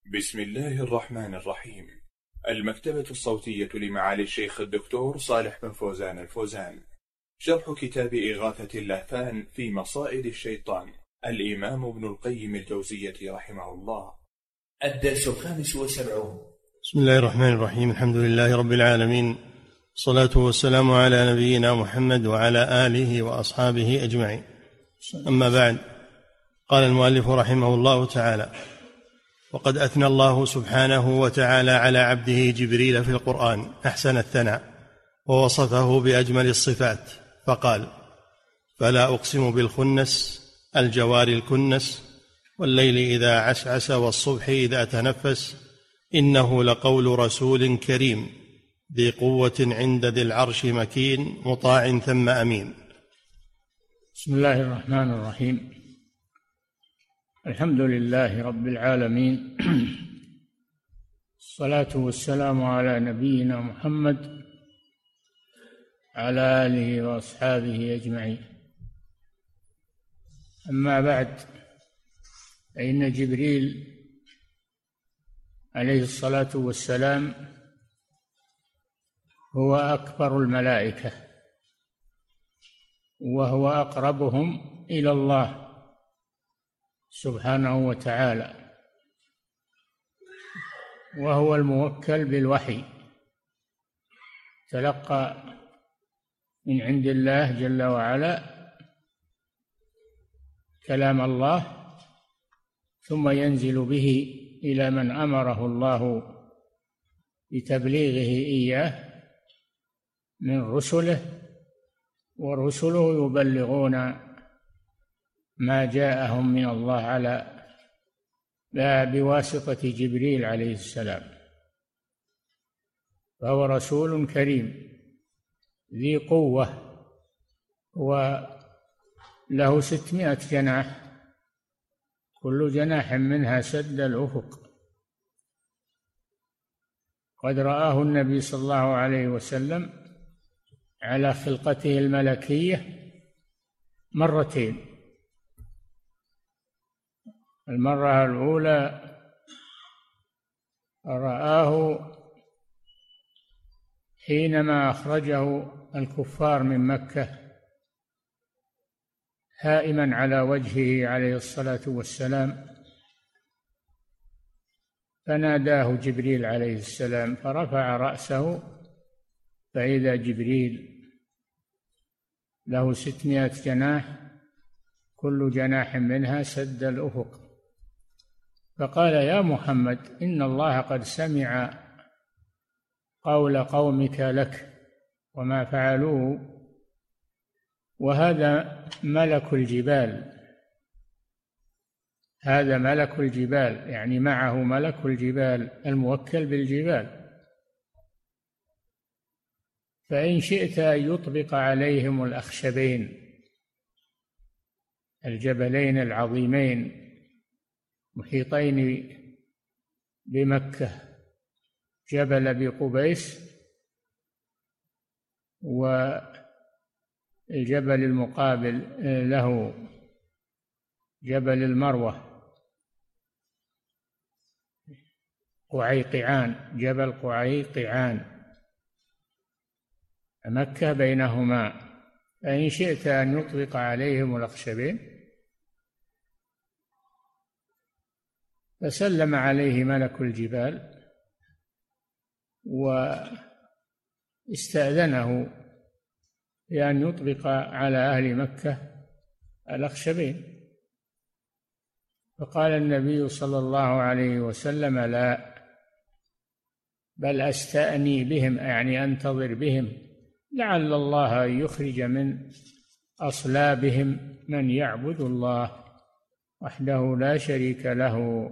بسم الله الرحمن الرحيم. المكتبة الصوتية لمعالي الشيخ الدكتور صالح بن فوزان الفوزان. شرح كتاب إغاثة اللهفان في مصائد الشيطان، الإمام ابن القيم الجوزية رحمه الله. الدرس 75. بسم الله الرحمن الرحيم. الحمد لله رب العالمين، الصلاة والسلام على نبينا محمد وعلى آله وأصحابه أجمعين. أما بعد، قال المؤلف رحمه الله تعالى: وقد أثنى الله سبحانه وتعالى على عبده جبريل في القرآن أحسن الثناء، ووصفه بأجمل الصفات، فقال: فلا أقسم بالخنس الجوار الكنس، والليل إذا عسعس والصبح إذا تنفس، إنه لقول رسول كريم ذي قوة عند ذي العرش مكين مطاع ثم أمين. بسم الله الرحمن الرحيم. الحمد لله رب العالمين، الصلاة والسلام على نبينا محمد على آله وأصحابه أجمعين. أما بعد، فإن جبريل عليه الصلاة والسلام هو أكبر الملائكة، وهو أقربهم إلى الله سبحانه وتعالى، وهو الموكل بالوحي، تلقى من عند الله جل وعلا كلام الله، ثم ينزل به إلى من أمره الله بتبليغه إياه من رسله، ورسله يبلغون ما جاءهم من الله على بواسطة جبريل عليه السلام. فهو رسول كريم ذي قوة، وله 600 جناح، كل جناح منها سد الأفق. قد رآه النبي صلى الله عليه وسلم على خلقته الملكية مرتين. المرة الأولى رآه حينما أخرجه الكفار من مكة هائما على وجهه عليه الصلاة والسلام، فناداه جبريل عليه السلام، فرفع رأسه فإذا جبريل له 600 جناح، كل جناح منها سد الأفق. فقال: يا محمد، إن الله قد سمع قول قومك لك وما فعلوه، وهذا ملك الجبال، هذا ملك الجبال، يعني معه ملك الجبال الموكل بالجبال، فإن شئت أن يطبق عليهم الأخشبين، الجبلين العظيمين محيطين بمكة، جبل أبي قبيس والجبل المقابل له جبل المروة، قعيقعان، جبل قعيقعان، مكة بينهما، فإن شئت أن يطبق عليهم الأخشبين. فسلم عليه ملك الجبال واستأذنه بأن يطبق على أهل مكة الأخشبين، فقال النبي صلى الله عليه وسلم: لا، بل أستأني بهم، يعني أنتظر بهم، لعل الله يخرج من أصلابهم من يعبد الله وحده لا شريك له،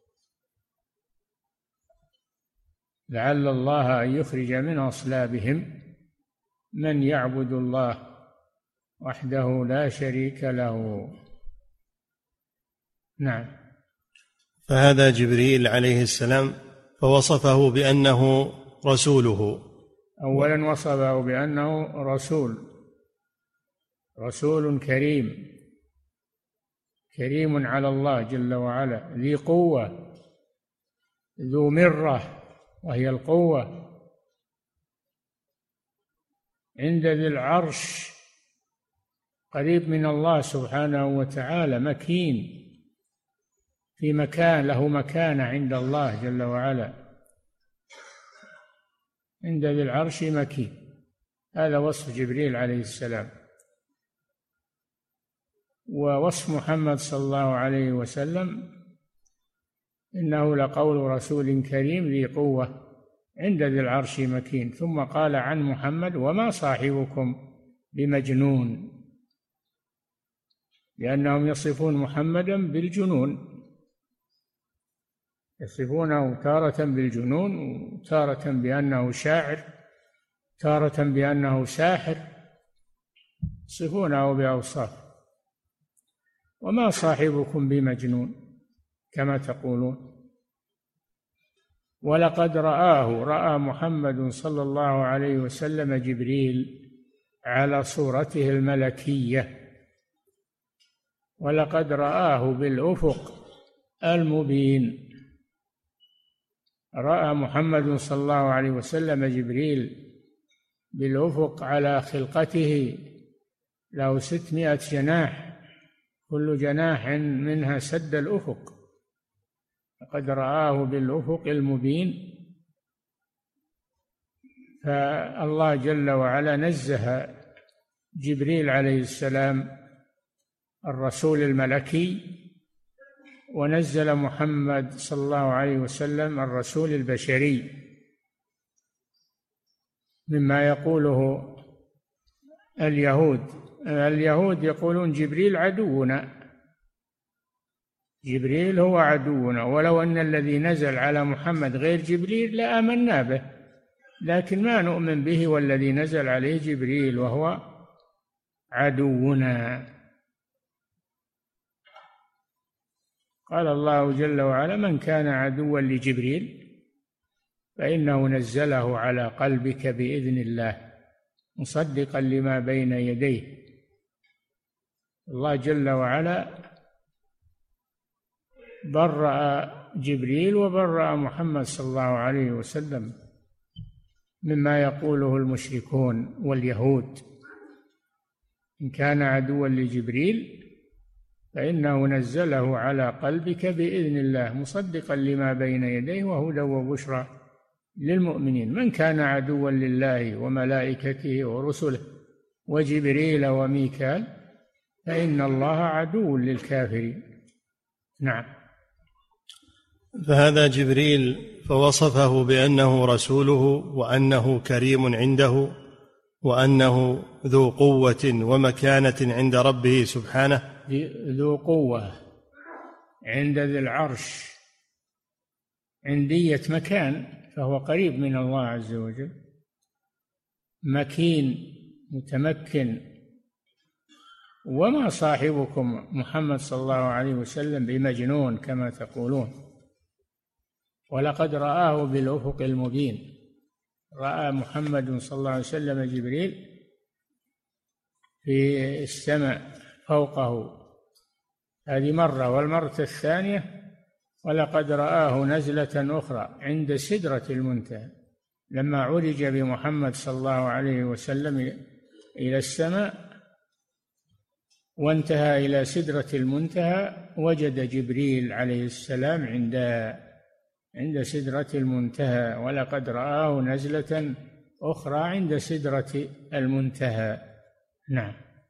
لعل الله يخرج من أصلابهم من يعبد الله وحده لا شريك له. نعم. فهذا جبريل عليه السلام، فوصفه بأنه رسوله. أولا وصفه بأنه رسول كريم، كريم على الله جل وعلا، ذي قوة، ذو مرة وهي القوة، عند ذي العرش، قريب من الله سبحانه وتعالى، مكين في مكان، له مكانة عند الله جل وعلا، عند ذي العرش مكين. هذا وصف جبريل عليه السلام. ووصف محمد صلى الله عليه وسلم إنه لقول رسول كريم ذي قوة عند ذي العرش مكين. ثم قال عن محمد: وما صاحبكم بمجنون، لأنهم يصفون محمدا بالجنون، يصفونه تارة بالجنون، وتارة بأنه شاعر، تارة بأنه ساحر، يصفونه بأوصاف. وما صاحبكم بمجنون كما تقولون. ولقد رأى محمد صلى الله عليه وسلم جبريل على صورته الملكية، ولقد رآه بالأفق المبين. رأى محمد صلى الله عليه وسلم جبريل بالأفق على خلقته، له 600 جناح، كل جناح منها سد الأفق. لقد رآه بالأفق المبين. فالله جل وعلا نزه جبريل عليه السلام الرسول الملكي، ونزل محمد صلى الله عليه وسلم الرسول البشري، مما يقوله اليهود يقولون جبريل عدونا، جبريل هو عدونا، ولو أن الذي نزل على محمد غير جبريل لآمنا به، لكن ما نؤمن به والذي نزل عليه جبريل وهو عدونا. قال الله جل وعلا: من كان عدوا لجبريل فإنه نزله على قلبك بإذن الله مصدقا لما بين يديه. الله جل وعلا برأ جبريل وبرأ محمد صلى الله عليه وسلم مما يقوله المشركون واليهود. إن كان عدوا لجبريل فإنه نزله على قلبك بإذن الله مصدقا لما بين يديه وهدى وبشرى للمؤمنين. من كان عدوا لله وملائكته ورسله وجبريل وميكال فإن الله عدو للكافرين. نعم. فهذا جبريل فوصفه بأنه رسوله، وأنه كريم عنده، وأنه ذو قوة ومكانة عند ربه سبحانه. ذو قوة عند ذي العرش، عندية مكان، فهو قريب من الله عز وجل، مكين متمكن. وما صاحبكم محمد صلى الله عليه وسلم بمجنون كما تقولون. ولقد رآه بالأفق المبين. رأى محمد صلى الله عليه وسلم جبريل في السماء فوقه، هذه مرة. والمرة الثانية ولقد رآه نزلة أخرى عند سدرة المنتهى، لما عرج بمحمد صلى الله عليه وسلم إلى السماء وانتهى إلى سدرة المنتهى، وجد جبريل عليه السلام عند سدرة المنتهى. ولقد رآه نزلة أخرى عند سدرة المنتهى. نعم.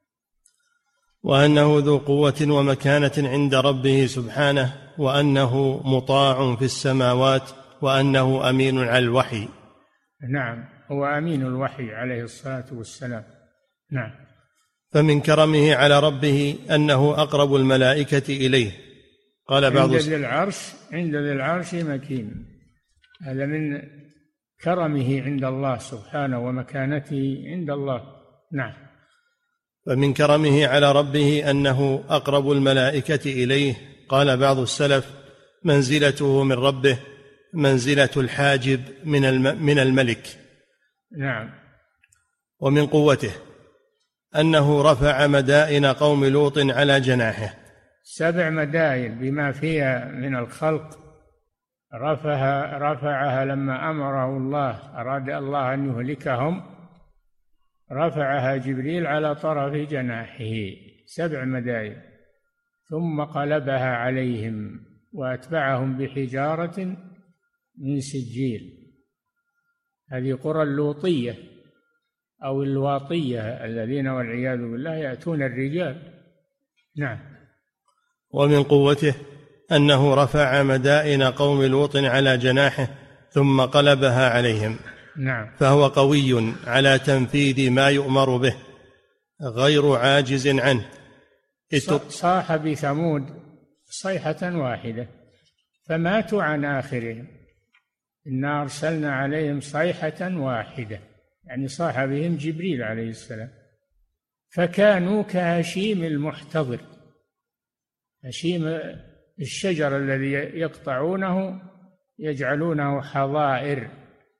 وأنه ذو قوة ومكانة عند ربه سبحانه، وأنه مطاع في السماوات، وأنه أمين على الوحي. نعم، هو أمين الوحي عليه الصلاة والسلام. نعم. فمن كرمه على ربه أنه أقرب الملائكة إليه. قال بعض عند ذي العرش مكين. هذا من كرمه عند الله سبحانه ومكانته عند الله. نعم. فمن كرمه على ربه أنه أقرب الملائكة إليه. قال بعض السلف: منزلته من ربه منزلة الحاجب من الملك. نعم. ومن قوته أنه رفع مدائن قوم لوط على جناحه. 7 مدائن بما فيها من الخلق رفعها لما أمره الله، أراد الله أن يهلكهم، رفعها جبريل على طرف جناحه 7 مدائن، ثم قلبها عليهم وأتبعهم بحجارة من سجيل. هذه قرى اللوطية أو الواطية الذين والعياذ بالله يأتون الرجال. نعم. ومن قوته أنه رفع مدائن قوم لوط على جناحه ثم قلبها عليهم. نعم. فهو قوي على تنفيذ ما يؤمر به غير عاجز عنه. صاح بثمود صيحة واحدة فماتوا عن آخرهم، إنا أرسلنا عليهم صيحة واحدة، يعني صاح بهم جبريل عليه السلام، فكانوا كهشيم المحتضر، هشيم الشجر الذي يقطعونه يجعلونه حظائر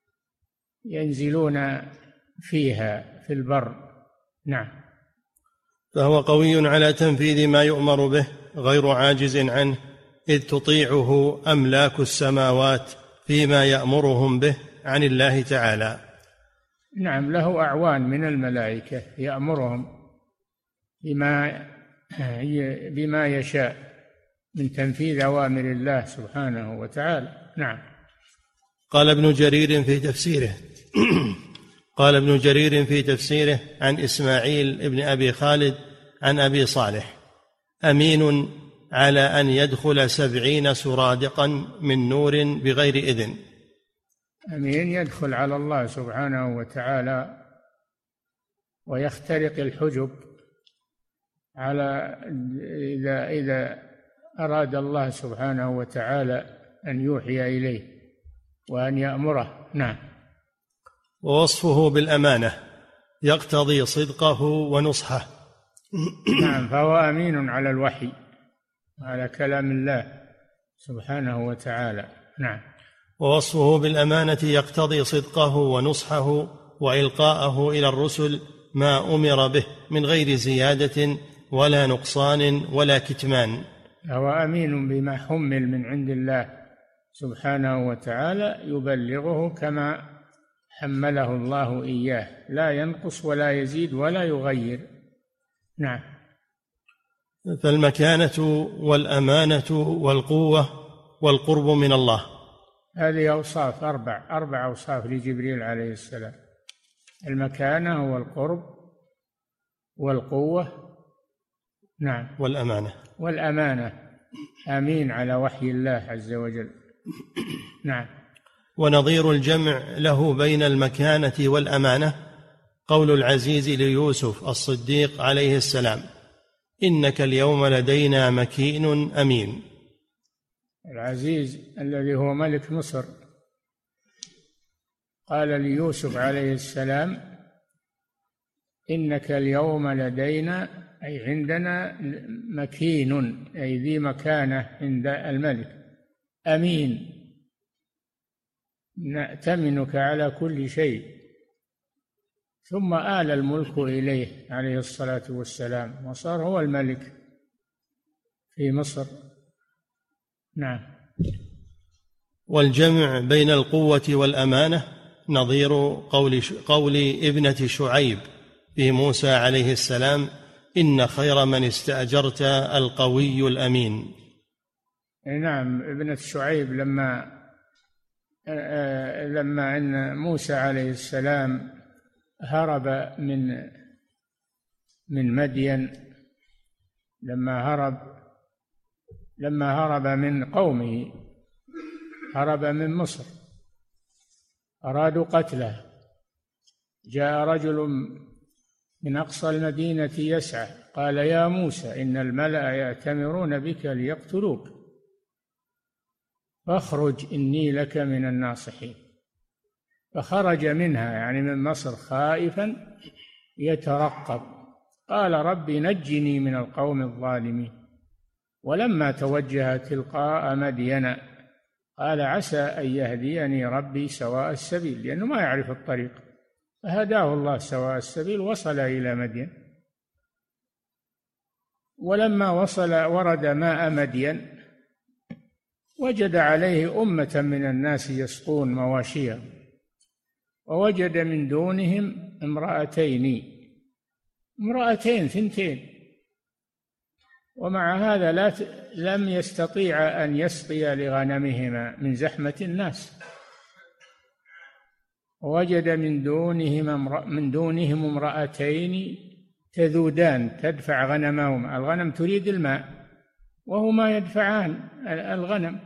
ينزلون فيها في البر. نعم. فهو قوي على تنفيذ ما يؤمر به غير عاجز عنه، إذ تطيعه أملاك السماوات فيما يأمرهم به عن الله تعالى. نعم، له أعوان من الملائكة يأمرهم بما يشاء من تنفيذ أوامر الله سبحانه وتعالى. نعم. قال ابن جرير في تفسيره عن إسماعيل ابن أبي خالد عن أبي صالح: أمين على أن يدخل 70 سرادقا من نور بغير إذن. أمين يدخل على الله سبحانه وتعالى ويخترق الحجب على إذا أراد الله سبحانه وتعالى أن يوحي إليه وأن يأمره. نعم. ووصفه بالأمانة يقتضي صدقه ونصحه. نعم، فهو أمين على الوحي على كلام الله سبحانه وتعالى. نعم. ووصفه بالأمانة يقتضي صدقه ونصحه وإلقاءه إلى الرسل ما أمر به من غير زيادة ولا نقصان ولا كتمان. هو أمين بما حمل من عند الله سبحانه وتعالى، يبلغه كما حمله الله إياه، لا ينقص ولا يزيد ولا يغير. نعم. فالمكانة والأمانة والقوة والقرب من الله، هذه أوصاف أربع أوصاف لجبريل عليه السلام: المكانة والقرب والقوة. نعم. والأمانة أمين على وحي الله عز وجل. نعم. ونظير الجمع له بين المكانة والأمانة قول العزيز ليوسف الصديق عليه السلام: إنك اليوم لدينا مكين أمين. العزيز الذي هو ملك مصر قال ليوسف عليه السلام: إنك اليوم لدينا، أي عندنا، مكين، أي ذي مكانة عند الملك، أمين، نأتمنك على كل شيء. ثم آل الملك إليه عليه الصلاة والسلام وصار هو الملك في مصر. نعم. والجمع بين القوة والأمانة نظير قول ابنة شعيب في موسى عليه السلام: إن خير من استأجرت القوي الأمين. نعم. ابنة شعيب لما أن موسى عليه السلام هرب من مدين، لما هرب من قومه، هرب من مصر، أرادوا قتله، جاء رجل من أقصى المدينة يسعى قال: يا موسى إن الملأ يأتمرون بك ليقتلوك فاخرج إني لك من الناصحين. فخرج منها، يعني من مصر، خائفا يترقب، قال: رب نجني من القوم الظالمين. ولما توجه تلقاء مدين قال: عسى أن يهديني ربي سواء السبيل، لأنه ما يعرف الطريق، فهداه الله سواء السبيل، وصل إلى مدين. ولما ورد ماء مدين وجد عليه أمة من الناس يسقون مواشيهم، ووجد من دونهم امرأتين ثنتين، ومع هذا لم يستطيع أن يسقي لغنمهما من زحمة الناس. ووجد من دونهم امرأتين تذودان تدفع غنمهما، الغنم تريد الماء وهما يدفعان الغنم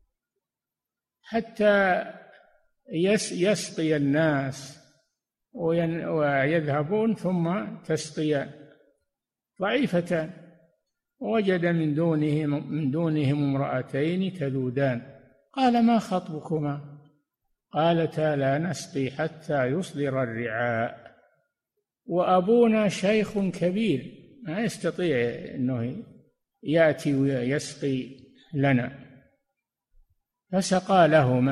حتى يسقي الناس ويذهبون ثم تسقيان ضعيفتان. ووجد من دونهم امرأتين تذودان قال ما خطبكما؟ قالتا لا نسقي حتى يصدر الرعاء وأبونا شيخ كبير ما يستطيع أنه يأتي ويسقي لنا. فسقى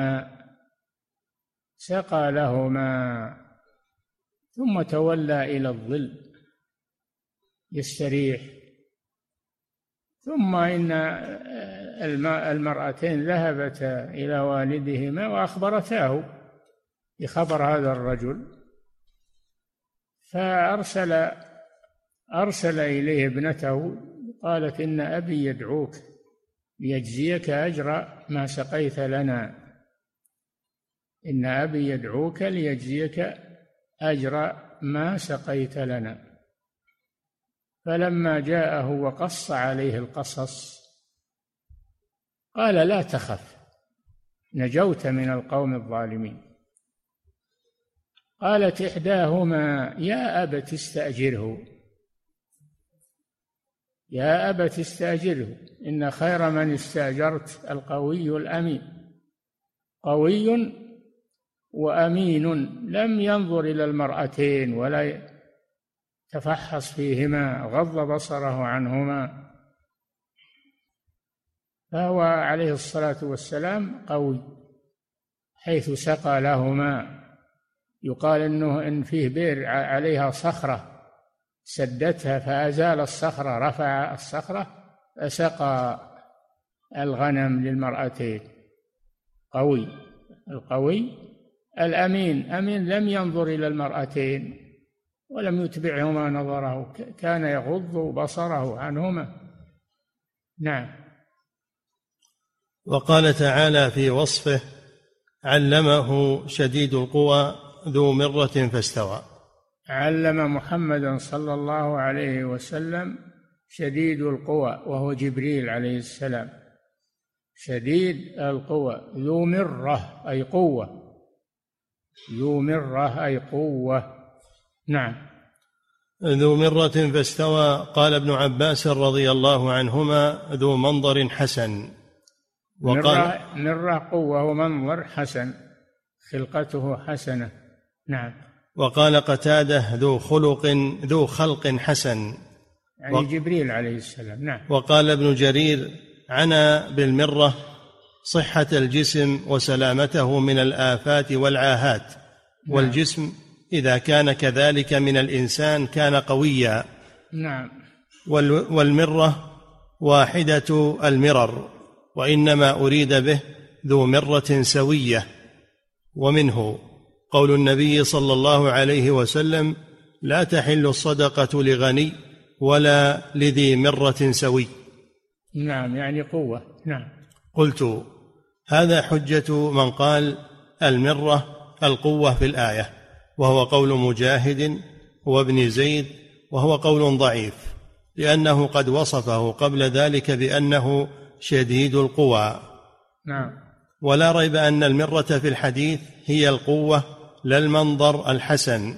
لهما ثم تولى إلى الظل يستريح. ثم إن المرأتين ذهبتا إلى والدهما وأخبرتاه بخبر هذا الرجل، فأرسل إليه ابنته قالت إن أبي يدعوك ليجزيك أجر ما سقيت لنا، إن أبي يدعوك ليجزيك أجر ما سقيت لنا. فلما جاءه وقص عليه القصص قال لا تخف نجوت من القوم الظالمين. قالت إحداهما يا أبت استأجره إن خير من استأجرت القوي الأمين. قوي وأمين لم ينظر إلى المرأتين ولا تفحص فيهما، غض بصره عنهما، فهو عليه الصلاة والسلام قوي حيث سقى لهما. يقال إن فيه بئر عليها صخرة سدتها فأزال الصخرة، رفع الصخرة فسقى الغنم للمرأتين. قوي. القوي الأمين، أمين لم ينظر إلى المرأتين ولم يتبعهما نظره، كان يغض بصره عنهما. نعم. وقال تعالى في وصفه علمه شديد القوى ذو مرة فاستوى. علم محمدا صلى الله عليه وسلم شديد القوى وهو جبريل عليه السلام. شديد القوى ذو مرة أي قوة، ذو مرة أي قوة. نعم. ذو مرة فاستوى. قال ابن عباس رضي الله عنهما ذو منظر حسن. وقال مرة قوة ومنظر حسن، خلقته حسنة. نعم. وقال قتادة ذو خلق حسن، يعني جبريل عليه السلام. نعم. وقال ابن جرير عنى بالمرة صحة الجسم وسلامته من الآفات والعاهات. نعم. والجسم إذا كان كذلك من الإنسان كان قويا. نعم. والمرة واحدة المرر، وإنما أريد به ذو مرة سوية. ومنه قول النبي صلى الله عليه وسلم لا تحل الصدقة لغني ولا لذي مرة سوي. نعم، يعني قوة. نعم. قلت هذا حجة من قال المرة القوة في الآية، وهو قول مجاهد وابن زيد، وهو قول ضعيف لأنه قد وصفه قبل ذلك بأنه شديد القوى. نعم. ولا ريب أن المرة في الحديث هي القوة لا المنظر الحسن،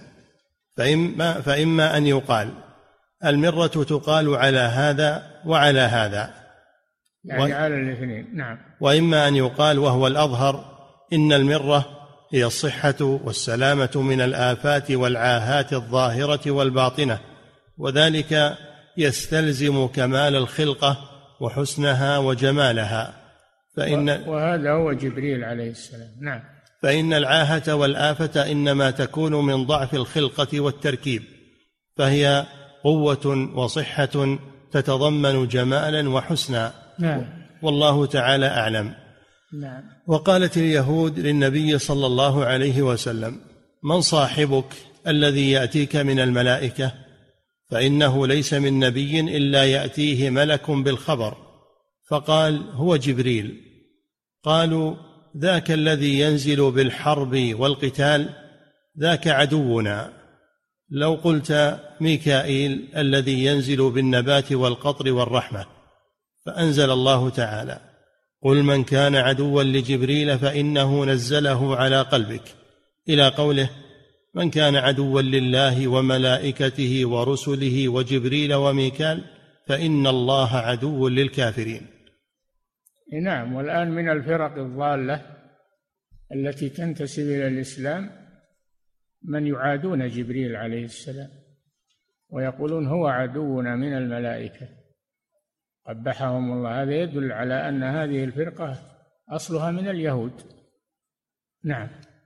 فإما أن يقال المرة تقال على هذا وعلى هذا، يعني على الاثنين. نعم. وإما أن يقال وهو الأظهر إن المرة هي الصحة والسلامة من الآفات والعاهات الظاهرة والباطنة، وذلك يستلزم كمال الخلقة وحسنها وجمالها. وهذا هو جبريل عليه السلام. نعم. فإن العاهة والآفة إنما تكون من ضعف الخلقة والتركيب، فهي قوة وصحة تتضمن جمالا وحسنا. نعم. والله تعالى أعلم. نعم. وقالت اليهود للنبي صلى الله عليه وسلم: من صاحبك الذي يأتيك من الملائكة؟ فإنه ليس من نبي إلا يأتيه ملك بالخبر. فقال: هو جبريل. قالوا: ذاك الذي ينزل بالحرب والقتال، ذاك عدونا. لو قلت ميكائيل الذي ينزل بالنبات والقطر والرحمة. فأنزل الله تعالى: قل من كان عدوا لجبريل فإنه نزله على قلبك، إلى قوله: من كان عدوا لله وملائكته ورسله وجبريل وميكال فإن الله عدو للكافرين. نعم. والآن من الفرق الضالة التي تنتسب إلى الإسلام من يعادون جبريل عليه السلام ويقولون هو عدونا من الملائكة، قبحهم الله. هذا يدل على أن هذه الفرقة أصلها من اليهود. نعم.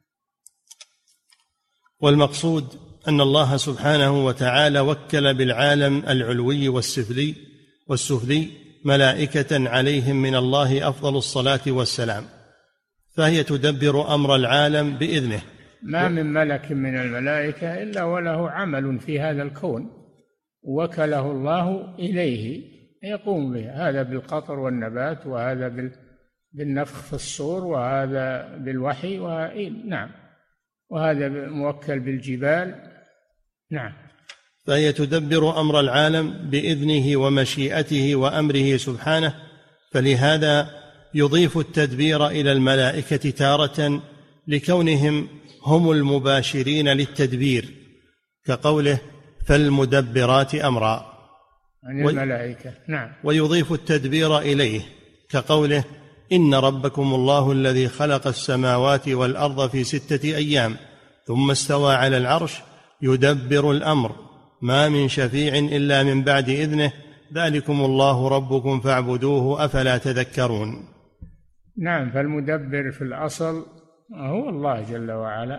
والمقصود أن الله سبحانه وتعالى وكل بالعالم العلوي والسفلي ملائكة عليهم من الله أفضل الصلاة والسلام، فهي تدبر أمر العالم بإذنه. ما من ملك من الملائكة إلا وله عمل في هذا الكون وكله الله إليه يقوم به، هذا بالقطر والنبات، وهذا بالنفخ في الصور، وهذا بالوحي، نعم، وهذا موكل بالجبال. نعم. فهي تدبر أمر العالم بإذنه ومشيئته وأمره سبحانه، فلهذا يضيف التدبير إلى الملائكة تارة لكونهم هم المباشرين للتدبير، كقوله: فالمدبرات أمرا، عن الملائكة. نعم. ويضيف التدبير إليه، كقوله: إن ربكم الله الذي خلق السماوات والأرض في 6 أيام ثم استوى على العرش يدبر الأمر ما من شفيع إلا من بعد إذنه ذلكم الله ربكم فاعبدوه أفلا تذكرون. نعم. فالمدبر في الأصل هو الله جل وعلا،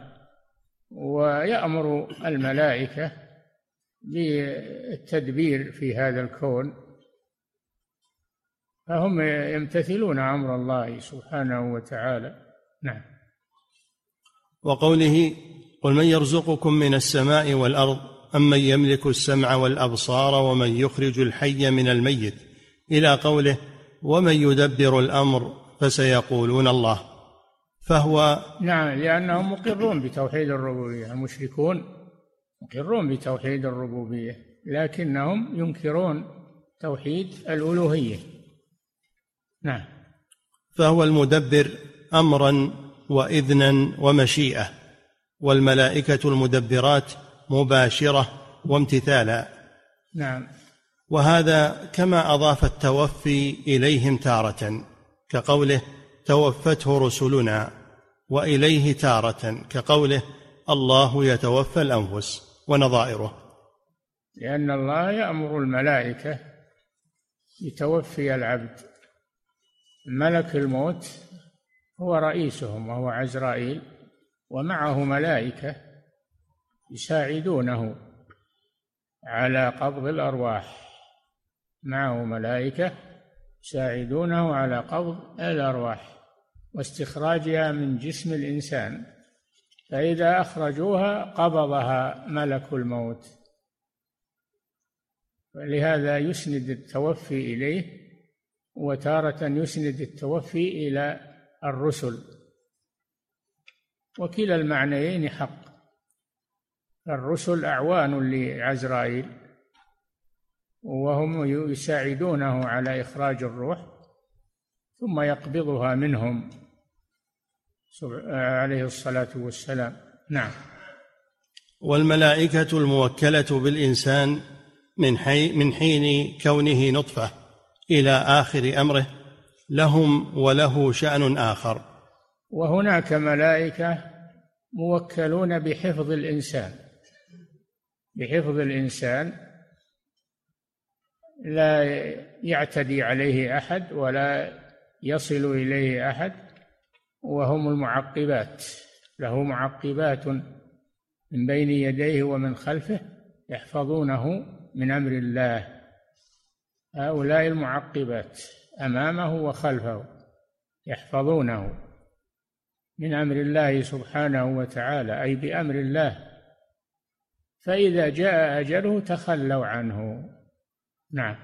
ويأمر الملائكة بالتدبير في هذا الكون، فهم يمتثلون أمر الله سبحانه وتعالى. نعم. وقوله: قل من يرزقكم من السماء والأرض أمن يملك السمع والأبصار ومن يخرج الحي من الميت، إلى قوله: ومن يدبر الأمر فسيقولون الله. فهو نعم، لأنهم مقرون بتوحيد الربوبية، المشركون مقرون بتوحيد الربوبية لكنهم ينكرون توحيد الألوهية. نعم. فهو المدبر أمرا وإذنا ومشيئة، والملائكة المدبرات مباشرة وامتثالا. نعم. وهذا كما أضاف التوفي إليهم تارة، كقوله: توفته رسلنا، وإليه تارة، كقوله: الله يتوفى الأنفس، ونظائره. لأن الله يأمر الملائكة بتوفي العبد. ملك الموت هو رئيسهم وهو عزرائيل، ومعه ملائكة يساعدونه على قبض الأرواح، معه ملائكة يساعدونه على قبض الأرواح واستخراجها من جسم الإنسان، فإذا أخرجوها قبضها ملك الموت. ولهذا يسند التوفي إليه، وتارة يسند التوفي إلى الرسل، وكلا المعنيين حق. الرسل أعوان لعزرائيل وهم يساعدونه على إخراج الروح ثم يقبضها منهم عليه الصلاة والسلام. نعم. والملائكة الموكلة بالإنسان من حين كونه نطفة إلى آخر أمره لهم وله شأن آخر. وهناك ملائكة موكلون بحفظ الإنسان لا يعتدي عليه أحد ولا يصل إليه أحد، وهم المعقبات، له معقبات من بين يديه ومن خلفه يحفظونه من أمر الله. هؤلاء المعقبات أمامه وخلفه يحفظونه من أمر الله سبحانه وتعالى، أي بأمر الله، فإذا جاء أجله تخلوا عنه. نعم.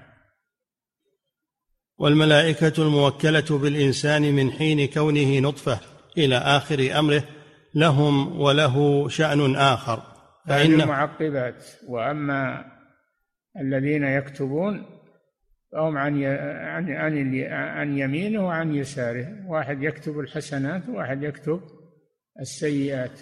والملائكة الموكلة بالإنسان من حين كونه نطفة إلى آخر أمره لهم وله شأن آخر، فإن المعقبات. وأما الذين يكتبون فهم عن يمينه وعن يساره، واحد يكتب الحسنات وواحد يكتب السيئات.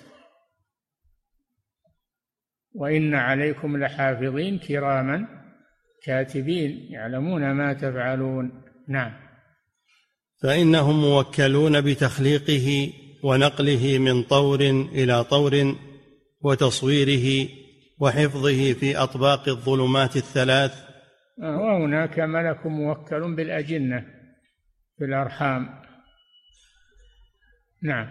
وإن عليكم لحافظين كراما كاتبين يعلمون ما تفعلون. نعم. فإنهم موكلون بتخليقه ونقله من طور إلى طور وتصويره وحفظه في أطباق الظلمات الثلاث. وهناك ملك موكل بالأجنة في الأرحام. نعم.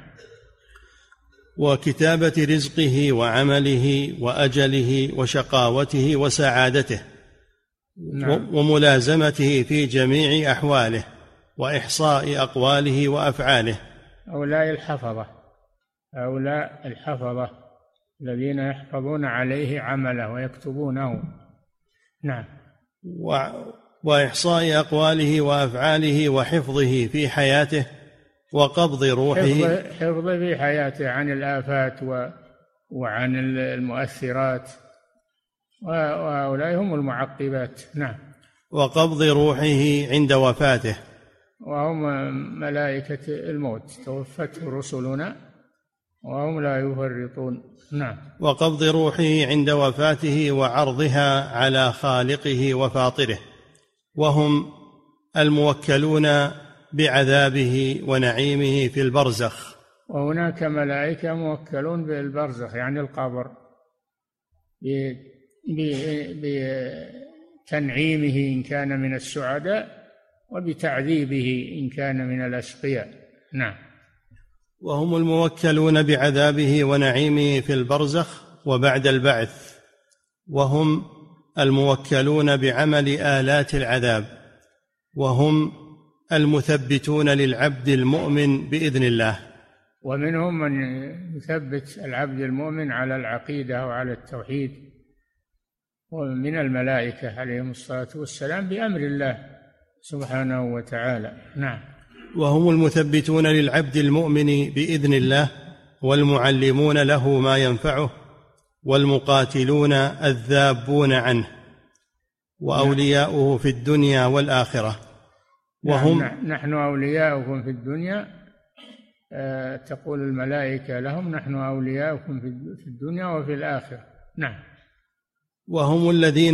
وكتابة رزقه وعمله وأجله وشقاوته وسعادته. نعم. وملازمته في جميع أحواله وإحصاء أقواله وأفعاله. هؤلاء الحفظة الذين يحفظون عليه عمله ويكتبونه. نعم. وإحصاء أقواله وأفعاله وحفظه في حياته وقبض روحه. حفظه في حياته عن الآفات وعن المؤثرات، وهؤلاء هم المعقبات. نعم. وقبض روحه عند وفاته، وهم ملائكة الموت توفته رسلنا وهم لا يفرطون. نعم. وقبض روحه عند وفاته وعرضها على خالقه وفاطره، وهم الموكلون بعذابه ونعيمه في البرزخ. وهناك ملائكة موكلون بالبرزخ يعني القبر، بتنعيمه إن كان من السعداء وبتعذيبه إن كان من الأشقياء. نعم. وهم الموكلون بعذابه ونعيمه في البرزخ وبعد البعث، وهم الموكلون بعمل آلات العذاب، وهم المثبتون للعبد المؤمن بإذن الله. ومنهم من يثبت العبد المؤمن على العقيدة وعلى التوحيد، ومن الملائكة عليهم الصلاة والسلام بأمر الله سبحانه وتعالى. نعم. وهم المثبتون للعبد المؤمن بإذن الله، والمعلمون له ما ينفعه، والمقاتلون الذابون عنه، وأولياؤه في الدنيا والآخرة. وهم نحن أولياؤكم في الدنيا، تقول الملائكة لهم نحن أولياؤكم في الدنيا وفي الآخرة. نعم. وهم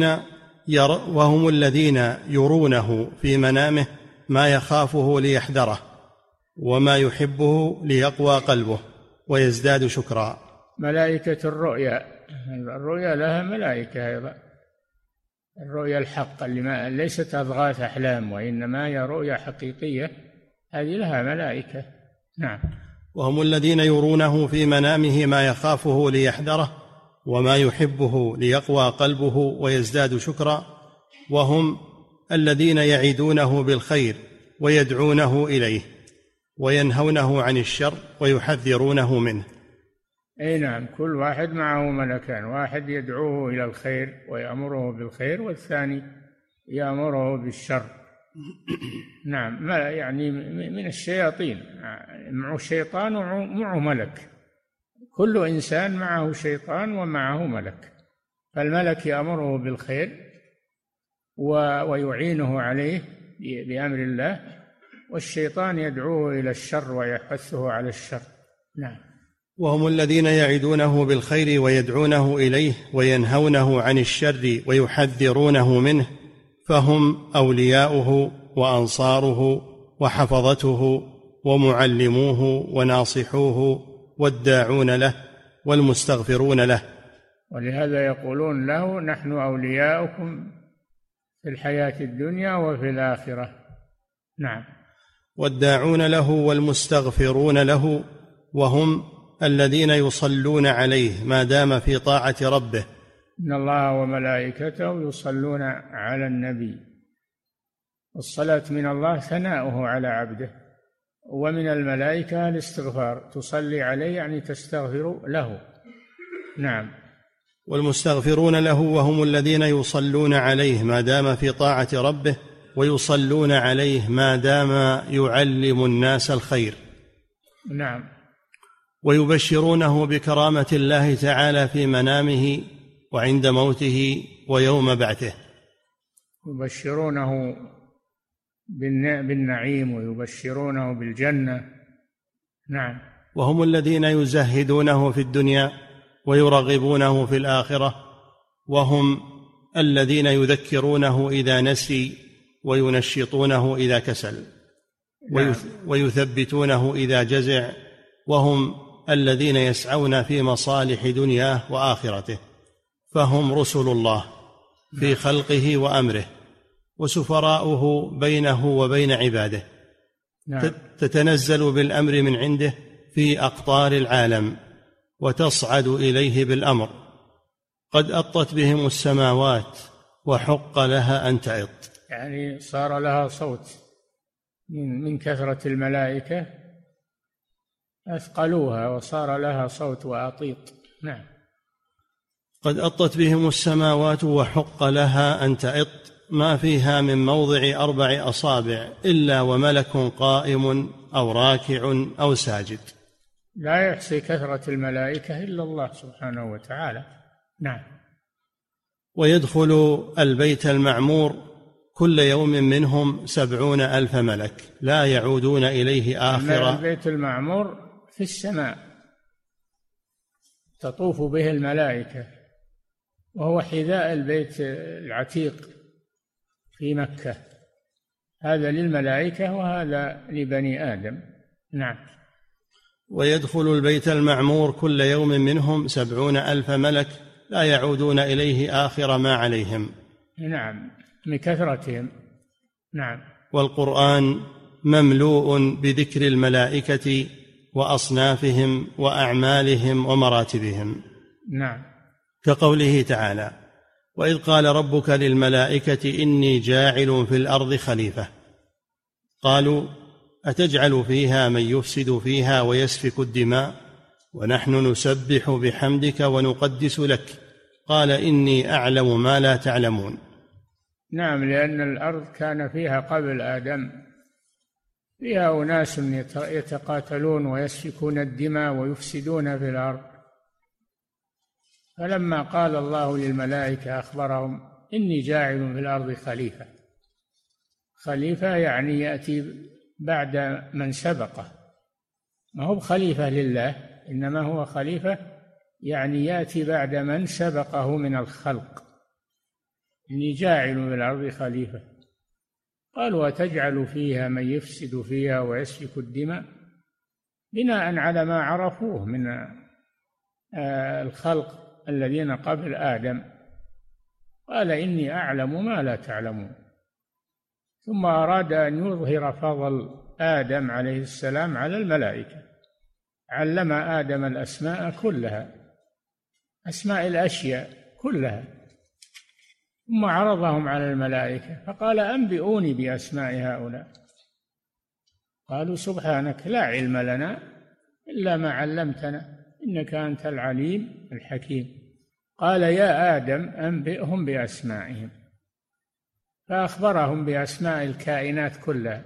الذين يرونه في منامه ما يخافه ليحذره، وما يحبه ليقوى قلبه ويزداد شكرا. ملائكة الرؤيا لها ملائكة أيضا، الرؤيا الحق اللي ليست أضغاث أحلام وإنما هي رؤيا حقيقية، هذه لها ملائكة. نعم. وهم الذين يرونه في منامه ما يخافه ليحذره وما يحبه ليقوى قلبه ويزداد شكرا، وهم الذين يعدونه بالخير ويدعونه إليه، وينهونه عن الشر ويحذرونه منه. أي نعم. كل واحد معه ملكان، واحد يدعوه إلى الخير ويأمره بالخير، والثاني يأمره بالشر. نعم. يعني من الشياطين معه شيطان ومعه ملك، كل إنسان معه شيطان ومعه ملك، فالملك يأمره بالخير ويعينه عليه بأمر الله، والشيطان يدعوه إلى الشر ويحثه على الشر. نعم. وهم الذين يعدونه بالخير ويدعونه إليه وينهونه عن الشر ويحذرونه منه، فهم أولياؤه وأنصاره وحفظته ومعلموه وناصحوه والداعون له والمستغفرون له. ولهذا يقولون له نحن أولياؤكم في الحياة الدنيا وفي الآخرة. نعم. والداعون له والمستغفرون له، وهم الذين يصلون عليه ما دام في طاعة ربه. إن الله وملائكته يصلون على النبي. الصلاة من الله ثناؤه على عبده، ومن الملائكة الاستغفار، تصلي عليه يعني تستغفر له. نعم. والمستغفرون له وهم الذين يصلون عليه ما دام في طاعة ربه، ويصلون عليه ما دام يعلم الناس الخير. نعم. ويبشرونه بكرامة الله تعالى في منامه وعند موته ويوم بعثه. يبشرونه بالنعيم ويبشرونه بالجنة. نعم. وهم الذين يزهدونه في الدنيا ويرغبونه في الآخرة، وهم الذين يذكرونه إذا نسي وينشطونه إذا كسل. نعم. ويثبتونه إذا جزع، وهم الذين يسعون في مصالح دنياه وآخرته، فهم رسل الله في خلقه وأمره، وسفراؤه بينه وبين عباده. نعم. تتنزل بالأمر من عنده في أقطار العالم، وتصعد إليه بالأمر. قد أطت بهم السماوات وحق لها أن تعط، يعني صار لها صوت من كثرة الملائكة، أثقلوها وصار لها صوت وأطيط. نعم. قد أطت بهم السماوات وحق لها أن تعط، ما فيها من موضع 4 أصابع إلا وملك قائم أو راكع أو ساجد. لا يحصي كثرة الملائكة إلا الله سبحانه وتعالى. نعم. ويدخل البيت المعمور كل يوم منهم 70,000 ملك لا يعودون إليه آخر. البيت المعمور في السماء تطوف به الملائكة، وهو حذاء البيت العتيق في مكة، هذا للملائكة وهذا لبني آدم. نعم. ويدخل البيت المعمور كل يوم منهم 70,000 ملك لا يعودون إليه آخر ما عليهم. نعم، لكثرتهم. نعم. والقرآن مملوء بذكر الملائكة وأصنافهم وأعمالهم ومراتبهم. نعم. كقوله تعالى: وإذ قال ربك للملائكة إني جاعل في الأرض خليفة، قالوا أتجعل فيها من يفسد فيها ويسفك الدماء ونحن نسبح بحمدك ونقدس لك، قال إني أعلم ما لا تعلمون. نعم، لأن الأرض كان فيها قبل آدم فيها أناس يتقاتلون ويسفكون الدماء ويفسدون في الأرض، فلما قال الله للملائكة أخبرهم إني جاعل في الأرض خليفة. خليفة يعني يأتي بعد من سبقه، ما هو خليفة لله، إنما هو خليفة يعني يأتي بعد من سبقه من الخلق. إني جاعل في الأرض خليفة. قالوا أتجعل فيها من يفسد فيها ويسفك الدماء، بناء على ما عرفوه من الخلق الذين قبل آدم. قال إني أعلم ما لا تعلمون. ثم أراد أن يظهر فضل آدم عليه السلام على الملائكة، علم آدم الأسماء كلها، أسماء الأشياء كلها، ثم عرضهم على الملائكة فقال أنبئوني بأسماء هؤلاء. قالوا سبحانك لا علم لنا إلا ما علمتنا إنك أنت العليم الحكيم. قال يا آدم أنبئهم بأسمائهم، فأخبرهم بأسماء الكائنات كلها.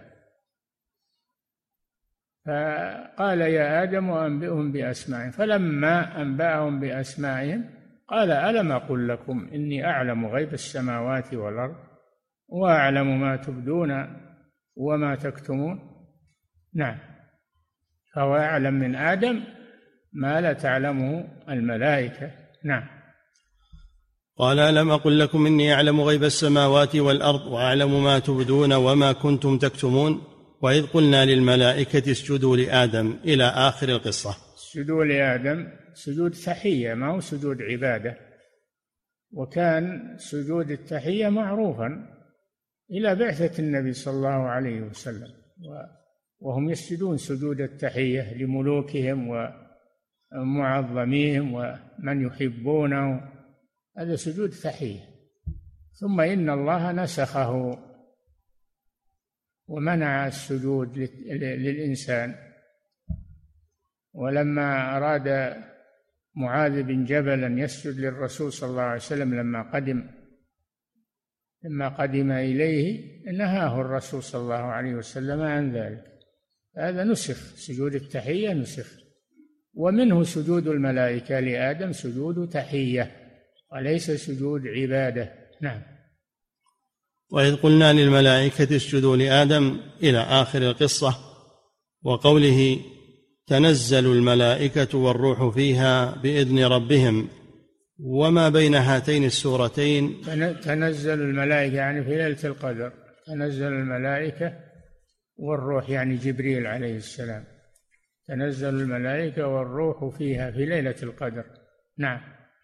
فقال يا آدم أنبئهم بأسمائهم، فلما أنبأهم بأسمائهم قال ألم أقل لكم إني أعلم غيب السماوات والأرض وأعلم ما تبدون وما تكتمون. نعم، فهو أعلم من آدم ما لا تعلمه الملائكة. نعم. قال ألم أقل لكم إني أعلم غيب السماوات والأرض وأعلم ما تبدون وما كنتم تكتمون، وإذ قلنا للملائكة اسجدوا لآدم إلى آخر القصة. اسجدوا لآدم سجود تحية، ما هو سجود عبادة، وكان سجود التحية معروفا إلى بعثة النبي صلى الله عليه وسلم، وهم يسجدون سجود التحية لملوكهم ومعظميهم ومن يحبونه، هذا سجود تحية. ثم إن الله نسخه ومنع السجود للإنسان. ولما أراد معاذ بن جبل أن يسجد للرسول صلى الله عليه وسلم لما قدم إليه نهاه الرسول صلى الله عليه وسلم عن ذلك. هذا نسخ، سجود التحية نسخ. ومنه سجود الملائكة لآدم سجود تحية وليس سجود عبادة. نعم. وإذ قلنا للملائكة اسجدوا لآدم إلى آخر القصة، وقوله تنزل الملائكة والروح فيها بإذن ربهم، وما بين هاتين السورتين. تنزل الملائكة يعني في ليلة القدر، تنزل الملائكة والروح يعني جبريل عليه السلام، تنزل الملائكة والروح فيها في ليلة القدر. نعم.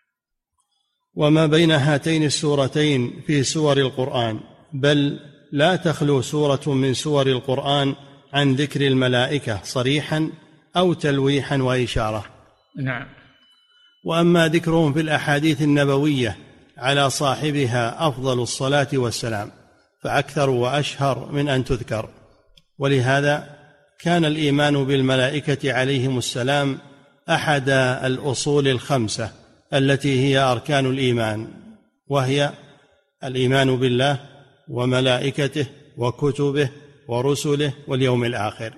وما بين هاتين السورتين في سور القرآن، بل لا تخلو سورة من سور القرآن عن ذكر الملائكة صريحا أو تلويحا وإشارة. نعم. وأما ذكرهم في الأحاديث النبوية على صاحبها أفضل الصلاة والسلام فأكثر وأشهر من أن تذكر. ولهذا كان الإيمان بالملائكة عليهم السلام أحد الأصول الخمسة التي هي أركان الإيمان، وهي الإيمان بالله وملائكته وكتبه ورسله واليوم الآخر.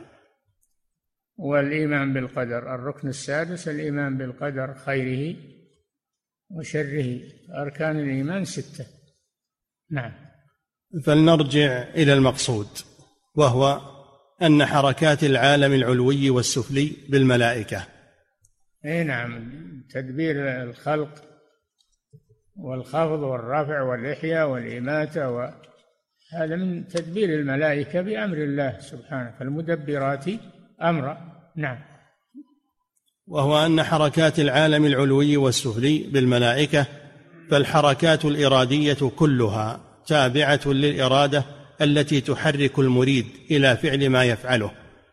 والإيمان بالقدر الركن السادس، الإيمان بالقدر خيره وشره. أركان الإيمان 6. نعم. فلنرجع إلى المقصود، وهو أن حركات العالم العلوي والسفلي بالملائكة. أي نعم، تدبير الخلق والخفض والرفع والإحياء والإماتة، هذا من تدبير الملائكة بأمر الله سبحانه، فالمدبرات أمرا. نعم. وهو أن حركات العالم العلوي والسفلي بالملائكة، فالحركات الإرادية كلها تابعة للإرادة التي تحرك المريد إلى فعل ما يفعله،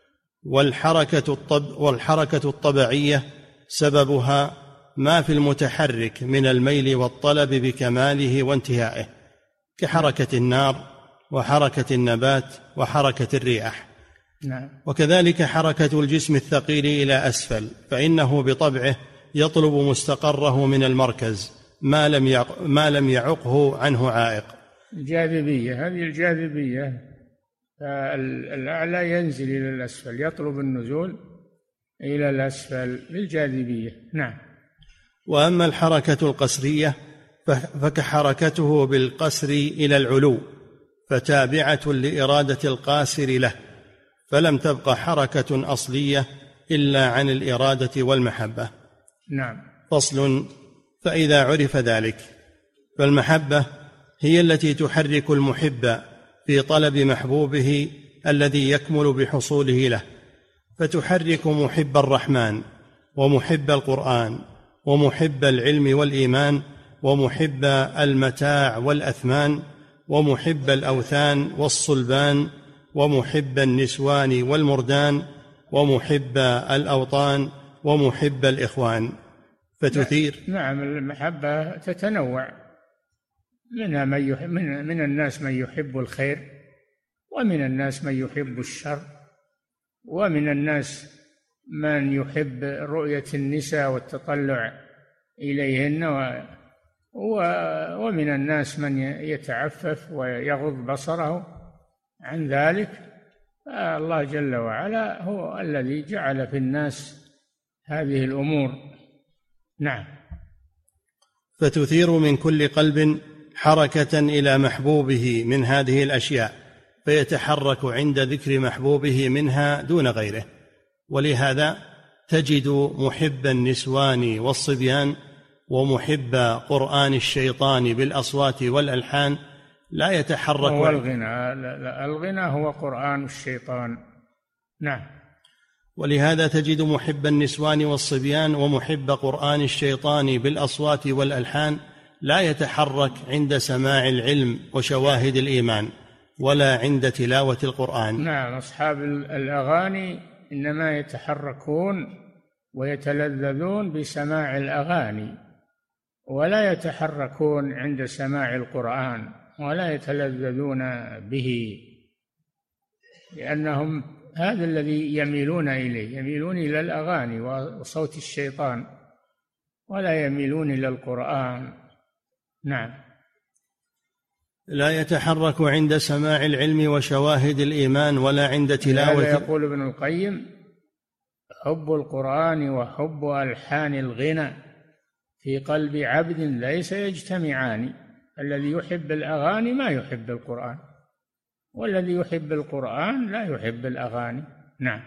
والحركة الطبيعية سببها ما في المتحرك من الميل والطلب بكماله وانتهائه، كحركة النار وحركة النبات وحركة الرياح. نعم. وكذلك حركة الجسم الثقيل إلى أسفل، فإنه بطبعه يطلب مستقره من المركز ما لم يعقه عنه عائق. الجاذبية، هذه الجاذبية، الأعلى ينزل إلى الأسفل، يطلب النزول إلى الأسفل بالجاذبية. نعم. وأما الحركة القسرية فكحركته بالقسر إلى العلو، فتابعة لإرادة القاسر له، فلم تبق حركة أصلية إلا عن الإرادة والمحبة. نعم. فصل. فإذا عرف ذلك، فالمحبة هي التي تحرك المحب في طلب محبوبه الذي يكمل بحصوله له، فتحرك محب الرحمن ومحب القرآن ومحب العلم والإيمان ومحب المتاع والأثمان ومحب الأوثان والصلبان ومحب النسوان والمردان ومحب الأوطان ومحب الإخوان، فتثير. نعم. المحبة تتنوع، منها من الناس من يحب الخير، ومن الناس من يحب الشر، ومن الناس من يحب رؤية النساء والتطلع إليهن، ومن الناس من يتعفف ويغض بصره عن ذلك. الله جل وعلا هو الذي جعل في الناس هذه الأمور. نعم. فتثير من كل قلب حركة إلى محبوبه من هذه الأشياء، فيتحرك عند ذكر محبوبه منها دون غيره. ولهذا تجد محب النسوان والصبيان ومحب قرآن الشيطان بالأصوات والألحان لا يتحرك. هو الغنى هو قرآن الشيطان. نعم. ولهذا تجد محب النسوان والصبيان ومحب قرآن الشيطان بالأصوات والألحان لا يتحرك عند سماع العلم وشواهد الإيمان ولا عند تلاوة القرآن. نعم. أصحاب الأغاني إنما يتحركون ويتلذذون بسماع الأغاني، ولا يتحركون عند سماع القرآن ولا يتلذذون به. لأنهم هذا الذي يميلون إليه، يميلون إلى الأغاني وصوت الشيطان ولا يميلون إلى القرآن. نعم. لا يتحرك عند سماع العلم وشواهد الإيمان ولا عند تلاوة. يقول ابن القيم: حب القرآن وحب ألحان الغنى في قلب عبد ليس يجتمعان. الذي يحب الأغاني ما يحب القرآن، والذي يحب القرآن لا يحب الأغاني. نعم.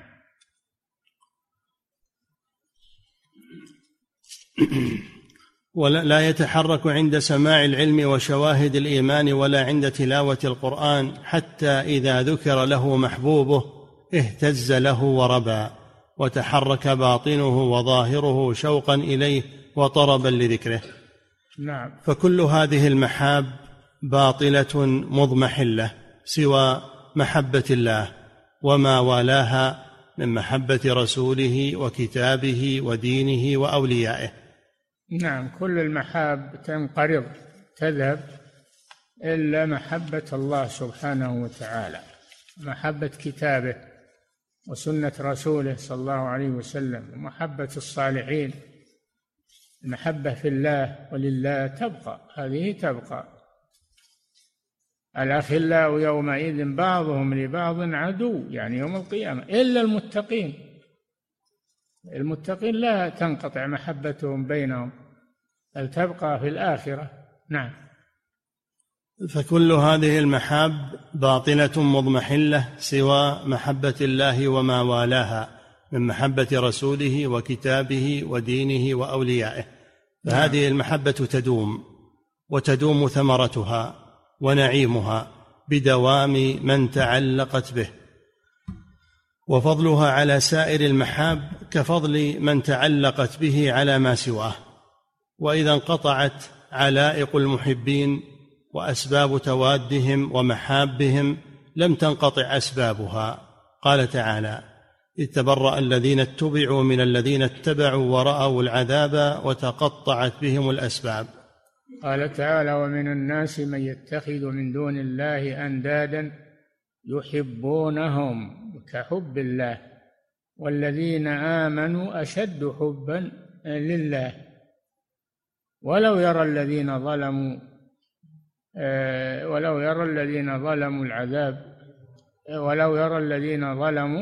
ولا يتحرك عند سماع العلم وشواهد الإيمان ولا عند تلاوة القرآن، حتى إذا ذكر له محبوبه اهتز له وربى، وتحرك باطنه وظاهره شوقا إليه وطربا لذكره. نعم. فكل هذه المحاب باطلة مضمحلة سوى محبة الله وما والاها من محبة رسوله وكتابه ودينه وأوليائه. نعم. كل المحاب تنقرض تذهب إلا محبة الله سبحانه وتعالى، محبة كتابه وسنة رسوله صلى الله عليه وسلم، ومحبة الصالحين. المحبة في الله ولله تبقى، هذه تبقى. الأخلاء يومئذ بعضهم لبعض عدو، يعني يوم القيامة، إلا المتقين. المتقين لا تنقطع محبتهم بينهم، بل تبقى في الآخرة. نعم. فكل هذه المحاب باطلة مضمحلة سوى محبة الله وما والاها من محبة رسوله وكتابه ودينه وأوليائه. فهذه المحبة تدوم، وتدوم ثمرتها ونعيمها بدوام من تعلقت به، وفضلها على سائر المحاب كفضل من تعلقت به على ما سواه. وإذا انقطعت علائق المحبين وأسباب توادهم ومحابهم لم تنقطع أسبابها. قال تعالى: إذ تبرأ الذين اتبعوا من الذين اتبعوا ورأوا العذاب وتقطعت بهم الأسباب. قال تعالى: ومن الناس من يتخذ من دون الله أندادا يحبونهم كحب الله والذين آمنوا أشد حبا لله ولو يرى الذين ظلموا العذاب ولو يرى الذين ظلموا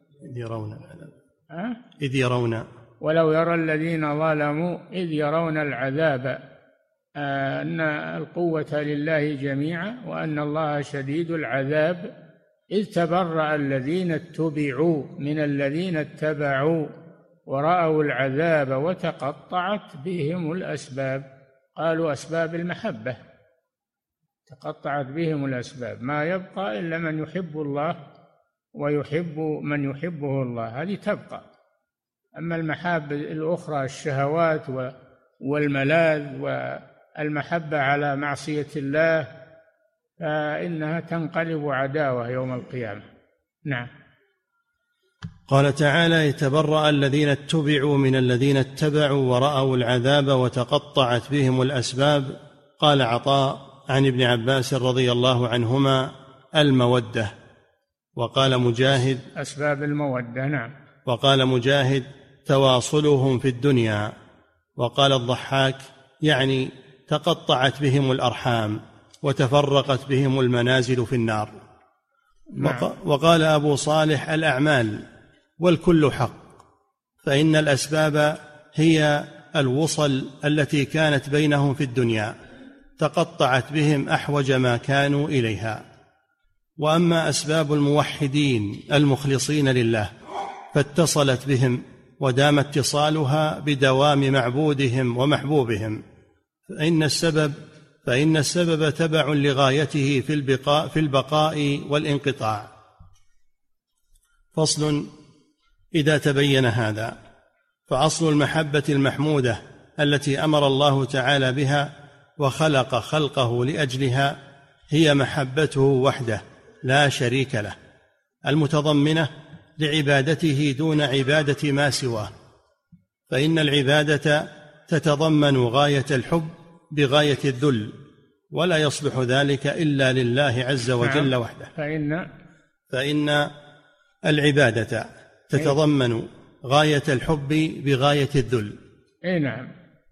ولو يرى الذين ظلموا إذ يرون العذاب أن القوة لله جميعا وأن الله شديد العذاب إذ تبرأ الذين اتبعوا من الذين اتبعوا ورأوا العذاب وتقطعت بهم الأسباب. قالوا أسباب المحبة، تقطعت بهم الأسباب، ما يبقى إلا من يحب الله ويحب من يحبه الله، هذه تبقى. أما المحاب الأخرى الشهوات والملاذ والمحبة على معصية الله فإنها تنقلب عداوة يوم القيامة. نعم. قال تعالى: يتبرأ الذين اتبعوا من الذين اتبعوا ورأوا العذاب وتقطعت بهم الأسباب. قال عطاء عن ابن عباس رضي الله عنهما: المودة. وقال مجاهد: أسباب المودة. نعم. وقال مجاهد: تواصلهم في الدنيا. وقال الضحاك: يعني تقطعت بهم الأرحام وتفرقت بهم المنازل في النار. نعم. وقال أبو صالح: الأعمال والكل حق، فإن الأسباب هي الوصل التي كانت بينهم في الدنيا تقطعت بهم أحوج ما كانوا إليها. وأما أسباب الموحدين المخلصين لله فاتصلت بهم ودام اتصالها بدوام معبودهم ومحبوبهم، فإن السبب تبع لغايته في البقاء والانقطاع. فصل: إذا تبين هذا فأصل المحبة المحمودة التي أمر الله تعالى بها وخلق خلقه لأجلها هي محبته وحده لا شريك له، المتضمنة لعبادته دون عبادة ما سواه، فإن العبادة تتضمن غاية الحب بغاية الذل، ولا يصلح ذلك إلا لله عز وجل وحده. فإن العبادة تتضمن غاية الحب بغاية الذل. أي نعم.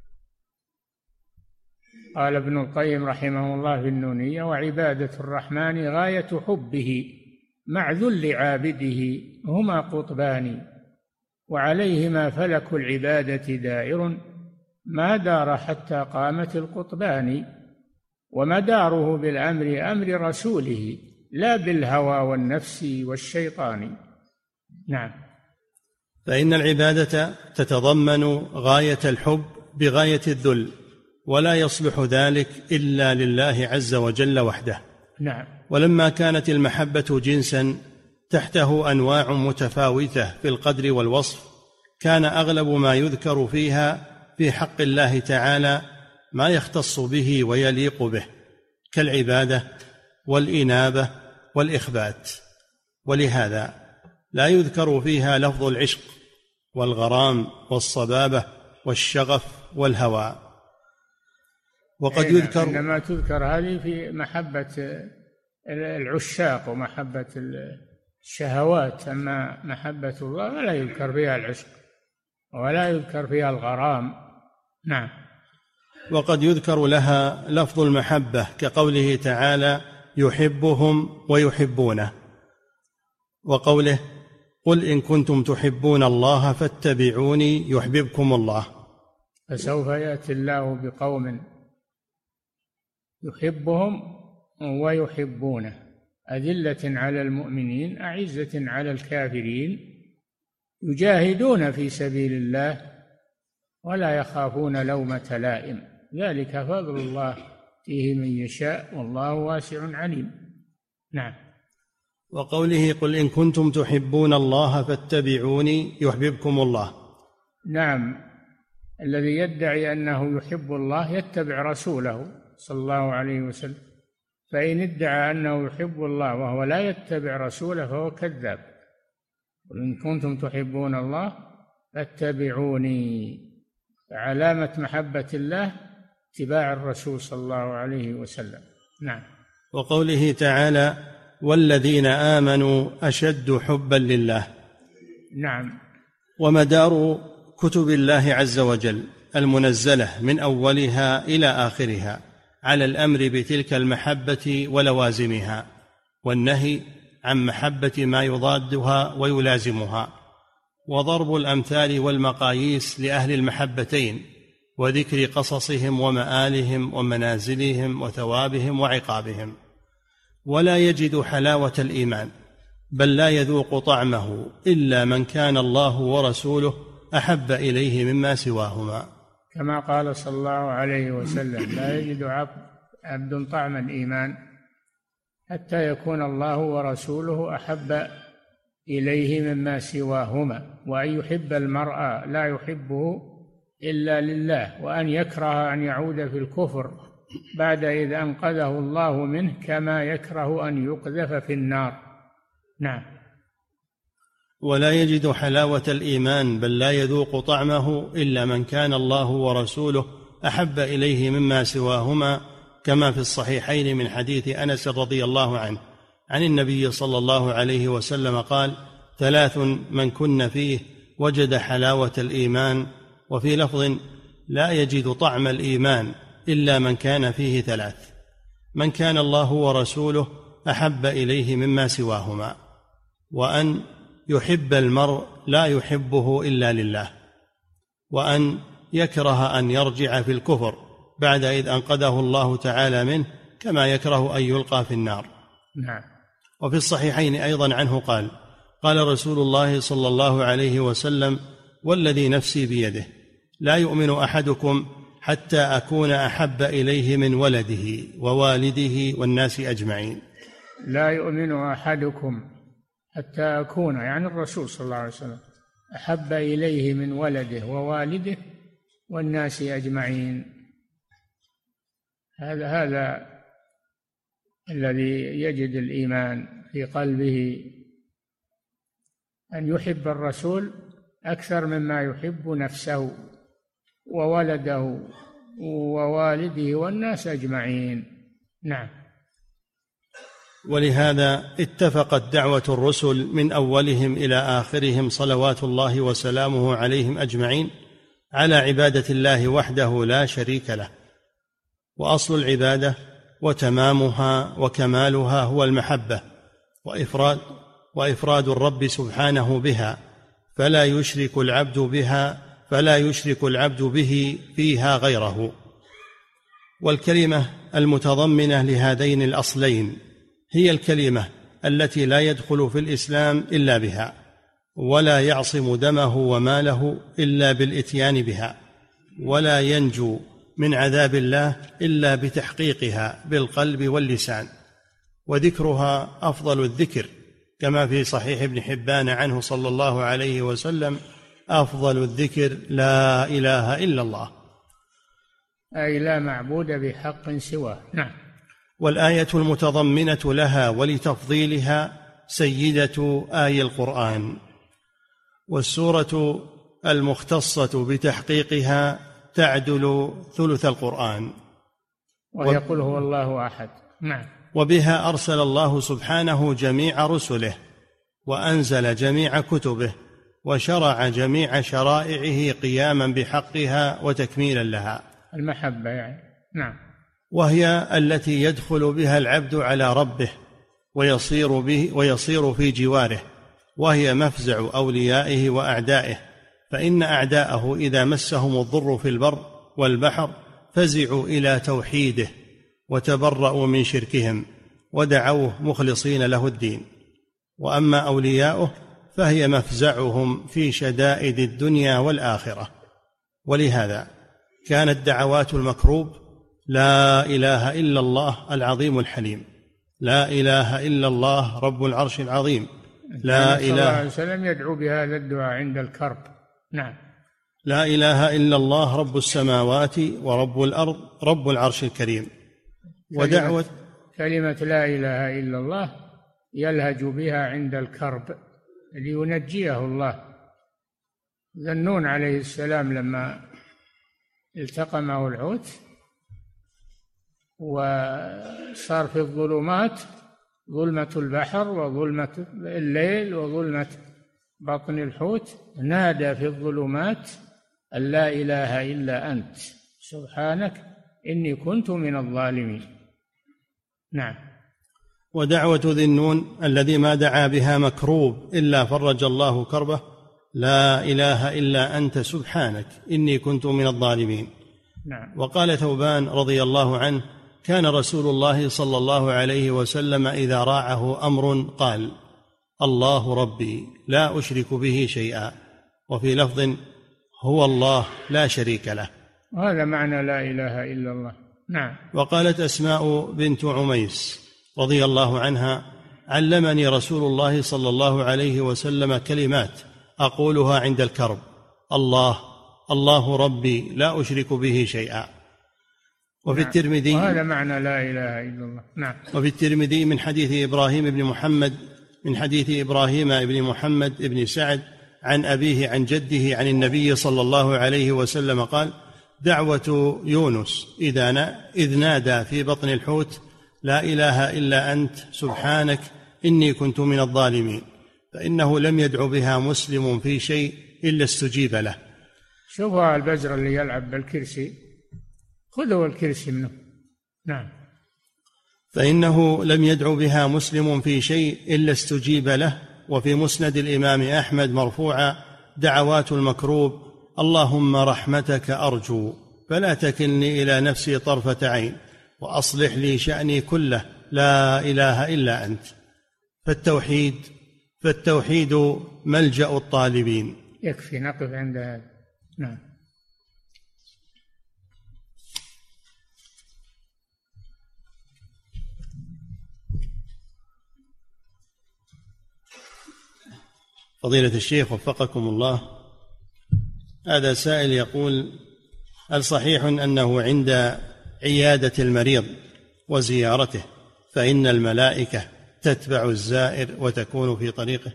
قال ابن القيم رحمه الله في النونية: وعبادة الرحمن غاية حبه مع ذل عابده هما قطبان، وعليهما فلك العبادة دائر ما دار حتى قامت القطبان، ومداره بالأمر أمر رسوله لا بالهوى والنفس والشيطان. نعم. فإن العبادة تتضمن غاية الحب بغاية الذل، ولا يصلح ذلك إلا لله عز وجل وحده. نعم. ولما كانت المحبة جنسا تحته أنواع متفاوتة في القدر والوصف، كان أغلب ما يذكر فيها في حق الله تعالى ما يختص به ويليق به، كالعبادة والإنابة والإخبات، ولهذا لا يذكر فيها لفظ العشق والغرام والصبابة والشغف والهوى. وقد يذكر، إنما تذكر هذه في محبة العشاق ومحبة الشهوات، أما محبة الله لا يذكر فيها العشق ولا يذكر فيها الغرام. نعم. وقد يذكر لها لفظ المحبة كقوله تعالى: يحبهم ويحبونه، وقوله: قل إن كنتم تحبون الله فاتبعوني يحببكم الله. فسوف يأتي الله بقوم يحبهم ويحبونه أذلة على المؤمنين أعزة على الكافرين يجاهدون في سبيل الله ولا يخافون لومة لائم ذلك فضل الله فيه من يشاء والله واسع عليم. نعم. وقوله: قل إن كنتم تحبون الله فاتبعوني يحببكم الله. نعم. الذي يدعي أنه يحب الله يتبع رسوله صلى الله عليه وسلم، فإن ادعى أنه يحب الله وهو لا يتبع رسوله فهو كذاب. قل إن كنتم تحبون الله فاتبعوني، علامة محبة الله اتباع الرسول صلى الله عليه وسلم. نعم. وقوله تعالى: والذين آمنوا أشد حبا لله. نعم. ومدار كتب الله عز وجل المنزلة من أولها إلى آخرها على الأمر بتلك المحبة ولوازمها، والنهي عن محبة ما يضادها ويلازمها، وضرب الأمثال والمقاييس لأهل المحبتين، وذكر قصصهم ومآلهم ومنازلهم وثوابهم وعقابهم. ولا يجد حلاوة الإيمان بل لا يذوق طعمه إلا من كان الله ورسوله أحب إليه مما سواهما، كما قال صلى الله عليه وسلم: لا يجد عبد طعم الإيمان حتى يكون الله ورسوله أحب إليه مما سواهما، وأن يحب المرء لا يحبه إلا لله، وأن يكره أن يعود في الكفر بعد إذ أنقذه الله منه، كما يكره أن يقذف في النار. نعم. ولا يجد حلاوة الإيمان بل لا يذوق طعمه إلا من كان الله ورسوله أحب إليه مما سواهما، كما في الصحيحين من حديث أنس رضي الله عنه عن النبي صلى الله عليه وسلم قال: 3 من كن فيه وجد حلاوة الإيمان. وفي لفظ: لا يجد طعم الإيمان إلا من كان فيه 3: من كان الله ورسوله أحب إليه مما سواهما، وأن يحب المرء لا يحبه إلا لله، وأن يكره أن يرجع في الكفر بعد إذ أنقذه الله تعالى منه، كما يكره أن يلقى في النار. نعم. وفي الصحيحين أيضا عنه قال: قال رسول الله صلى الله عليه وسلم: والذي نفسي بيده لا يؤمن أحدكم حتى أكون أحب إليه من ولده ووالده والناس أجمعين. لا يؤمن أحدكم حتى أكون، يعني الرسول صلى الله عليه وسلم، أحب إليه من ولده ووالده والناس أجمعين. هذا الذي يجد الإيمان في قلبه، أن يحب الرسول أكثر مما يحب نفسه وولده ووالده والناس أجمعين. نعم. ولهذا اتفقت دعوة الرسل من أولهم إلى آخرهم صلوات الله وسلامه عليهم أجمعين على عبادة الله وحده لا شريك له. وأصل العبادة وتمامها وكمالها هو المحبة وإفراد الرب سبحانه بها، فلا يشرك العبد به فيها غيره. والكلمة المتضمنة لهذين الأصلين هي الكلمة التي لا يدخل في الإسلام إلا بها، ولا يعصم دمه وماله إلا بالإتيان بها، ولا ينجو من عذاب الله إلا بتحقيقها بالقلب واللسان. وذكرها أفضل الذكر، كما في صحيح ابن حبان عنه صلى الله عليه وسلم: أفضل الذكر لا إله إلا الله، أي لا معبود بحق سواه. نعم. والآية المتضمنة لها ولتفضيلها سيدة آي القرآن، والسورة المختصة بتحقيقها تعدل ثلث القرآن، ويقول هو الله أحد. نعم. وبها أرسل الله سبحانه جميع رسله، وأنزل جميع كتبه، وشرع جميع شرائعه قياما بحقها وتكميلا لها. المحبة يعني. نعم. وهي التي يدخل بها العبد على ربه ويصير في جواره، وهي مفزع أوليائه وأعدائه، فإن أعداءه إذا مسهم الضر في البر والبحر فزعوا إلى توحيده وتبرأوا من شركهم ودعوه مخلصين له الدين. وأما أولياؤه فهي مفزعهم في شدائد الدنيا والآخرة. ولهذا كانت دعوات المكروب: لا إله إلا الله العظيم الحليم، لا إله إلا الله رب العرش العظيم، لا إله صلى الله عليه وسلم يدعو بهذا الدعاء عند الكرب. نعم. لا إله إلا الله رب السماوات ورب الأرض رب العرش الكريم. ودعوة كلمة لا إله إلا الله يلهج بها عند الكرب لينجيه الله. ذنون عليه السلام لما التقمه الحوت وصار في الظلمات، ظلمة البحر وظلمة الليل وظلمة بطن الحوت، نادى في الظلمات أن لا إله إلا أنت سبحانك إني كنت من الظالمين. نعم. ودعوة ذي النون الذي ما دعا بها مكروب إلا فرج الله كربه: لا إله إلا أنت سبحانك إني كنت من الظالمين. نعم. وقال ثوبان رضي الله عنه: كان رسول الله صلى الله عليه وسلم إذا راعه أمر قال: الله ربي لا أشرك به شيئا، وفي لفظ: هو الله لا شريك له. وهذا معنى لا إله إلا الله. نعم. وقالت أسماء بنت عميس رضي الله عنها: علمني رسول الله صلى الله عليه وسلم كلمات أقولها عند الكرب: الله ربي لا أشرك به شيئا. وفي نعم. الترمذي، وهذا معنى لا إله إلا الله. نعم. وفي الترمذي من حديث إبراهيم بن محمد بن سعد عن أبيه عن جده عن النبي صلى الله عليه وسلم قال: دعوة يونس إذ نادى في بطن الحوت: لا إله إلا أنت سبحانك إني كنت من الظالمين، فإنه لم يدع بها مسلم في شيء إلا استجيب له. شوفوا البزر اللي يلعب بالكرسي، خذوا الكرسي منه. نعم. فإنه لم يدع بها مسلم في شيء إلا استجيب له. وفي مسند الإمام أحمد مرفوعا: دعوات المكروب: اللهم رحمتك أرجو فلا تكلني إلى نفسي طرفة عين، وأصلح لي شأني كله، لا إله إلا أنت. فالتوحيد ملجأ الطالبين. يكفي نقف عند هذا. نعم. فضيلة الشيخ وفقكم الله، هذا سائل يقول: هل صحيح أنه عند عيادة المريض وزيارته فإن الملائكة تتبع الزائر وتكون في طريقه؟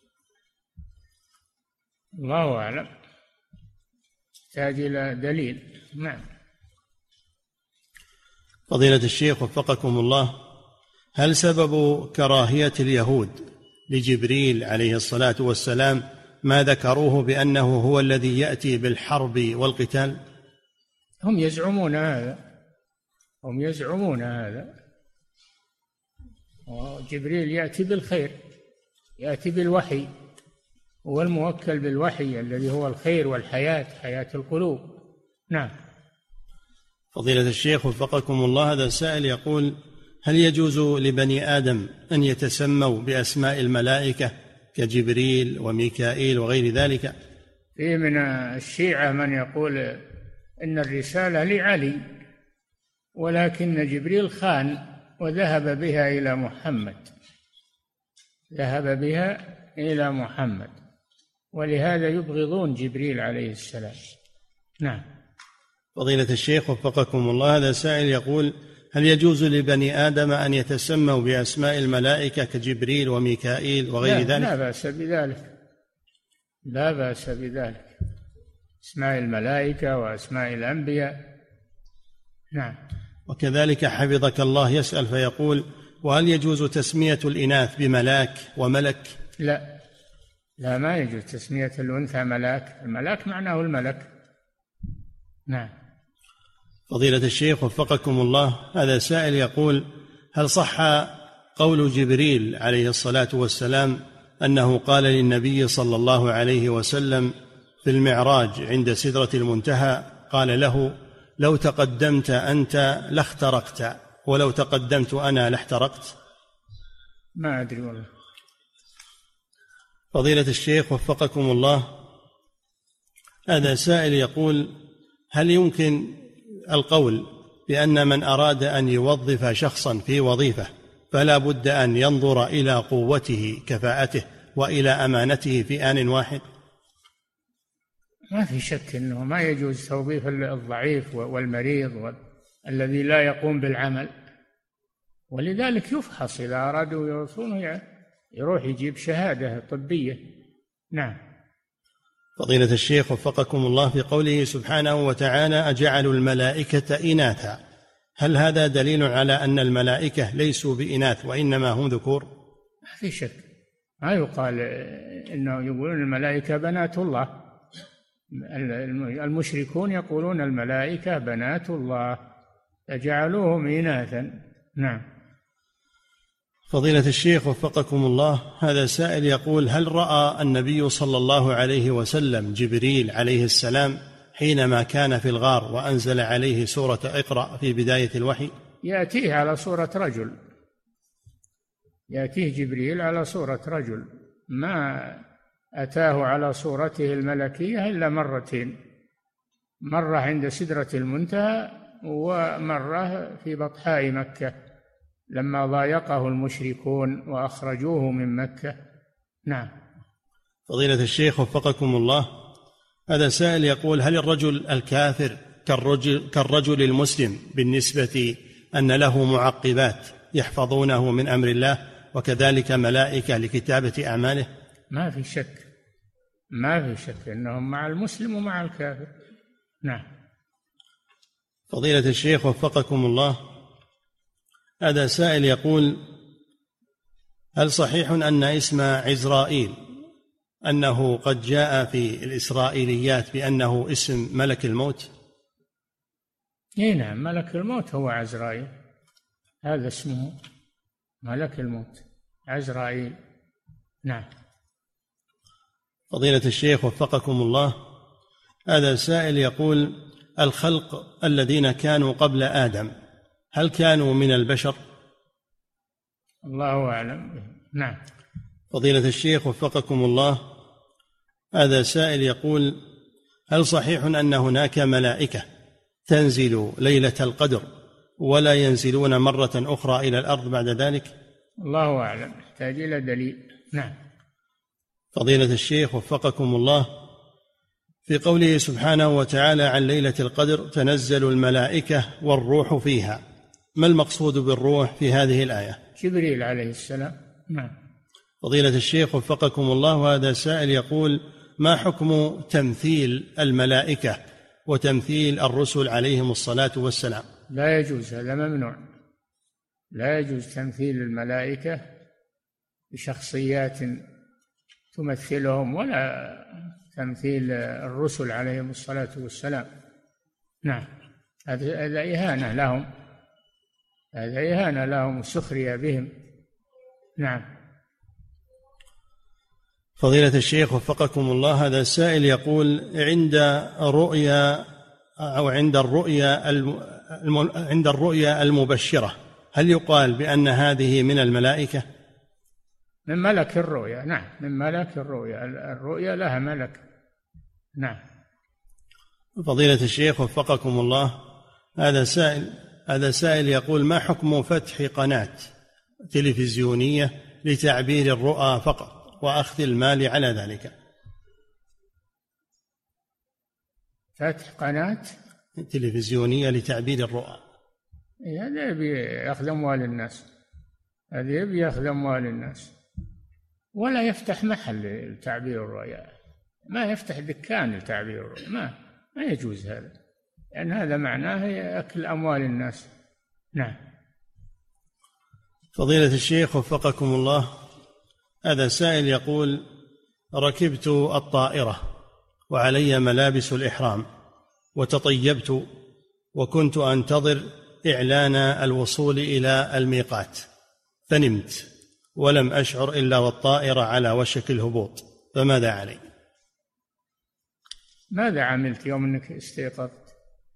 الله أعلم، يحتاج إلى دليل. نعم. فضيلة الشيخ وفقكم الله، هل سبب كراهية اليهود لجبريل عليه الصلاة والسلام ما ذكروه بأنه هو الذي يأتي بالحرب والقتال؟ هم يزعمون هذا. وجبريل يأتي بالخير، يأتي بالوحي، هو الموكل بالوحي الذي هو الخير والحياة، حياة القلوب. نعم. فضيلة الشيخ وفقكم الله، هذا السائل يقول: هل يجوز لبني آدم أن يتسموا بأسماء الملائكة كجبريل وميكائيل وغير ذلك؟ في من الشيعة من يقول إن الرسالة لعلي، ولكن جبريل خان وذهب بها إلى محمد، ولهذا يبغضون جبريل عليه السلام. نعم. فضيلة الشيخ وفقكم الله، هذا سائل يقول: هل يجوز لبني آدم أن يتسموا بأسماء الملائكة كجبريل وميكائيل وغير ذلك؟ لا بأس بذلك، أسماء الملائكة وأسماء الأنبياء. نعم. وكذلك حفظك الله يسأل فيقول: وهل يجوز تسمية الإناث بملاك وملك؟ لا، ما يجوز تسمية الأنثى ملاك، الملاك معناه الملك. نعم. فضيلة الشيخ وفقكم الله، هذا سائل يقول: هل صح قول جبريل عليه الصلاة والسلام أنه قال للنبي صلى الله عليه وسلم في المعراج عند سدرة المنتهى، قال له: لو تقدمت أنت لاخترقت، ولو تقدمت أنا لاحترقت؟ ما أدري والله. فضيلة الشيخ وفقكم الله، هذا سائل يقول: هل يمكن القول بأن من أراد أن يوظف شخصا في وظيفة فلا بد أن ينظر إلى قوته كفاءته وإلى أمانته في آن واحد؟ ما في شك أنه ما يجوز توظيف الضعيف والمريض الذي لا يقوم بالعمل، ولذلك يفحص إذا أرادوا يوظفونه، يروح يجيب شهادة طبية. نعم. فضيلة الشيخ وفقكم الله، في قوله سبحانه وتعالى: أجعلوا الملائكة إناثا، هل هذا دليل على أن الملائكة ليسوا بإناث وإنما هم ذكور؟ ما في شك، ما يقال إنه يقولون الملائكة بنات الله، المشركون يقولون الملائكة بنات الله، فجعلوهم إناثا. نعم. فضيلة الشيخ وفقكم الله، هذا سائل يقول: هل رأى النبي صلى الله عليه وسلم جبريل عليه السلام حينما كان في الغار وأنزل عليه سورة اقرأ في بداية الوحي؟ يأتيه على صورة رجل، يأتيه جبريل على صورة رجل، ما أتاه على صورته الملكية إلا مرتين، مرة عند سدرة المنتهى، ومرة في بطحاء مكة لما ضايقه المشركون وأخرجوه من مكة. نعم. فضيلة الشيخ وفقكم الله، هذا سائل يقول: هل الرجل الكافر كالرجل المسلم بالنسبة أن له معقبات يحفظونه من أمر الله وكذلك ملائكة لكتابة أعماله؟ ما في شك أنهم مع المسلم ومع الكافر. نعم. فضيلة الشيخ وفقكم الله، هذا سائل يقول: هل صحيح أن اسم عزرائيل أنه قد جاء في الإسرائيليات بأنه اسم ملك الموت؟ نعم، ملك الموت هو عزرائيل، هذا اسمه ملك الموت عزرائيل. نعم. فضيلة الشيخ وفقكم الله، هذا سائل يقول: الخلق الذين كانوا قبل آدم هل كانوا من البشر؟ الله أعلم. نعم. فضيلة الشيخ وفقكم الله، هذا سائل يقول: هل صحيح أن هناك ملائكة تنزل ليلة القدر ولا ينزلون مرة أخرى إلى الأرض بعد ذلك؟ الله أعلم، يحتاج إلى دليل. نعم. فضيلة الشيخ وفقكم الله، في قوله سبحانه وتعالى عن ليلة القدر: تنزل الملائكة والروح فيها، ما المقصود بالروح في هذه الآية؟ جبريل عليه السلام. نعم. فضيلة الشيخ وفقكم الله، وهذا سائل يقول: ما حكم تمثيل الملائكة وتمثيل الرسل عليهم الصلاة والسلام؟ لا يجوز، هذا ممنوع، لا يجوز تمثيل الملائكة بشخصيات تمثلهم، ولا تمثيل الرسل عليهم الصلاة والسلام. نعم، هذا إهانة لهم، هذا إهانة لهم وسخرية بهم. نعم. فضيلة الشيخ وفقكم الله، هذا السائل يقول: عند الرؤيا المبشرة هل يقال بأن هذه من الملائكة؟ من ملك الرؤيا، نعم، من ملك الرؤيا، الرؤيا لها ملك. نعم. فضيلة الشيخ وفقكم الله، هذا سائل يقول: ما حكم فتح قناة تلفزيونية لتعبير الرؤى فقط وأخذ المال على ذلك؟ فتح قناة تلفزيونية لتعبير الرؤى، هذا يبي يأخذ أموال الناس، هذا يبي يأخذ أموال الناس، ولا يفتح محل لتعبير الرؤيا، ما يفتح دكان لتعبير الرؤيا، ما يجوز هذا، لأن هذا معناه أكل أموال الناس. نعم. فضيلة الشيخ وفقكم الله، هذا سائل يقول: ركبت الطائرة وعلي ملابس الإحرام وتطيبت، وكنت أنتظر إعلان الوصول إلى الميقات، فنمت ولم أشعر إلا والطائرة على وشك الهبوط، فماذا علي؟ ماذا عملت يوم أنك استيقظت؟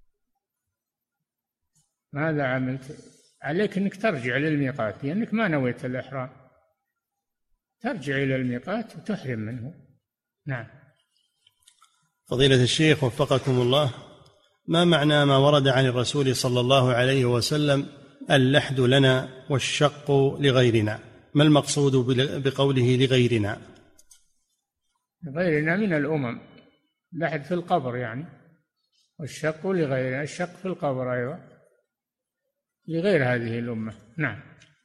ماذا عملت؟ عليك أنك ترجع للميقات، لأنك ما نويت الإحرام، ترجع إلى الميقات وتحرم منه. نعم. فضيلة الشيخ وفقكم الله، ما معنى ما ورد عن الرسول صلى الله عليه وسلم: اللحد لنا والشق لغيرنا؟ ما المقصود بقوله لغيرنا؟ غيرنا من الأمم، لحد في القبر يعني، والشق لغيرنا، الشق في القبر أيضا لغير هذه الأمة. نعم.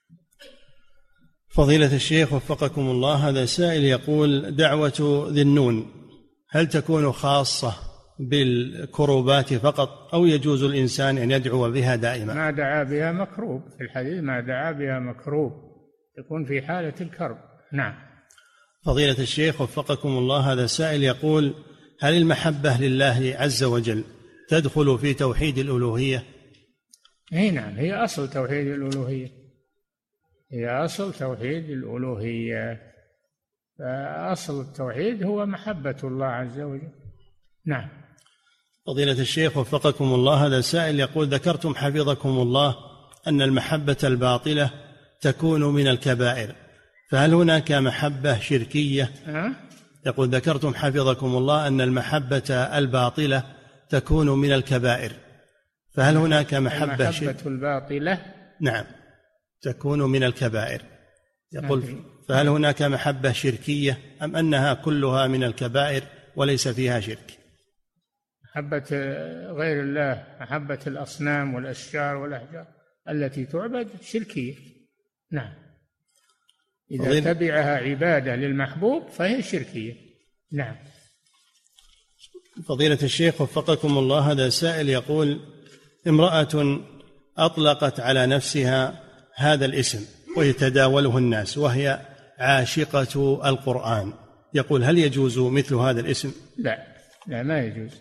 فضيلة الشيخ وفقكم الله، هذا سائل يقول: دعوة ذي النون هل تكون خاصة بالكروبات فقط، أو يجوز الإنسان أن يدعو بها دائما؟ ما دعا بها مكروب، في الحديث ما دعا بها مكروب، تكون في حالة الكرب. نعم. فضيلة الشيخ وفقكم الله، هذا سائل يقول: هل المحبة لله عز وجل تدخل في توحيد الألوهية؟ نعم، هي أصل توحيد الألوهية، هي أصل توحيد الألوهية، فأصل التوحيد هو محبة الله عز وجل. نعم. فضيلة الشيخ وفقكم الله، هذا سائل يقول: ذكرتم حفظكم الله أن المحبة الباطلة تكون من الكبائر، فهل هناك محبة شركية؟ يقول: ذكرتم حفظكم الله أن المحبة الباطلة تكون من الكبائر، فهل هناك محبة الباطلة؟ نعم، تكون من الكبائر. يقول: فهل هناك محبة شركية أم أنها كلها من الكبائر وليس فيها شرك؟ محبة غير الله، محبة الأصنام والأشجار والأحجار التي تعبد شركية. نعم. إذا تبعها عبادة للمحبوب فهي شركية. نعم. فضيلة الشيخ وفقكم الله، هذا سائل يقول: امرأة أطلقت على نفسها هذا الاسم ويتداوله الناس وهي عاشقة القرآن، يقول: هل يجوز مثل هذا الاسم؟ لا، ما يجوز،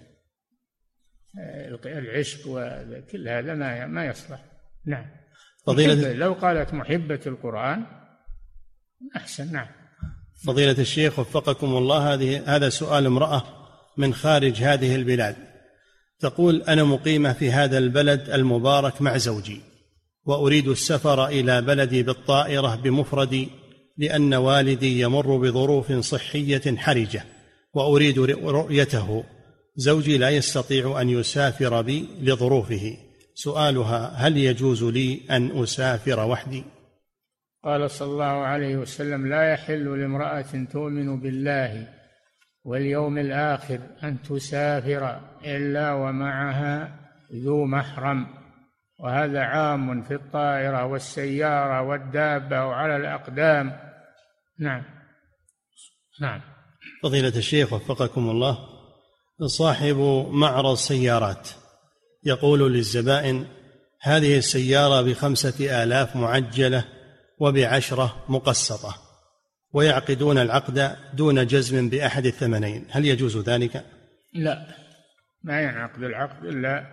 العشق وكل هذا ما يصلح. نعم. لو قالت محبة القرآن أحسن. نعم. فضيلة الشيخ وفقكم الله، هذا سؤال امرأة من خارج هذه البلاد، تقول: أنا مقيمة في هذا البلد المبارك مع زوجي، وأريد السفر إلى بلدي بالطائرة بمفردي، لأن والدي يمر بظروف صحية حرجة وأريد رؤيته، زوجي لا يستطيع أن يسافر بي لظروفه، سؤالها: هل يجوز لي أن أسافر وحدي؟ قال صلى الله عليه وسلم: لا يحل لامرأة تؤمن بالله واليوم الآخر أن تسافر إلا ومعها ذو محرم، وهذا عام في الطائرة والسيارة والدابة وعلى الأقدام. نعم. نعم. فضيلة الشيخ وفقكم الله، صاحب معرض سيارات يقول للزبائن: هذه السيارة ب5,000 معجلة وب10 مقسطة، ويعقدون العقد دون جزم بأحد الثمنين، هل يجوز ذلك؟ لا، ما ينعقد العقد إلا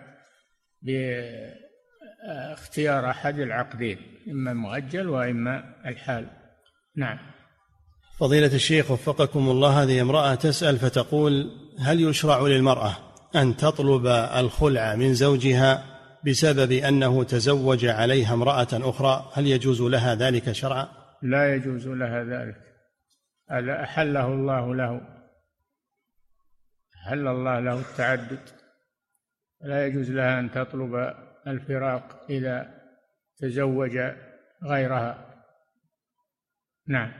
باختيار أحد العقدين، إما المؤجل وإما الحال. نعم. فضيلة الشيخ وفقكم الله، هذه امرأة تسأل فتقول: هل يشرع للمرأة أن تطلب الخلع من زوجها بسبب أنه تزوج عليها امرأة أخرى؟ هل يجوز لها ذلك شرعا؟ لا يجوز لها ذلك، هذا أحله الله له، أحل الله له التعدد، لا يجوز لها أن تطلب الفراق إذا تزوج غيرها. نعم.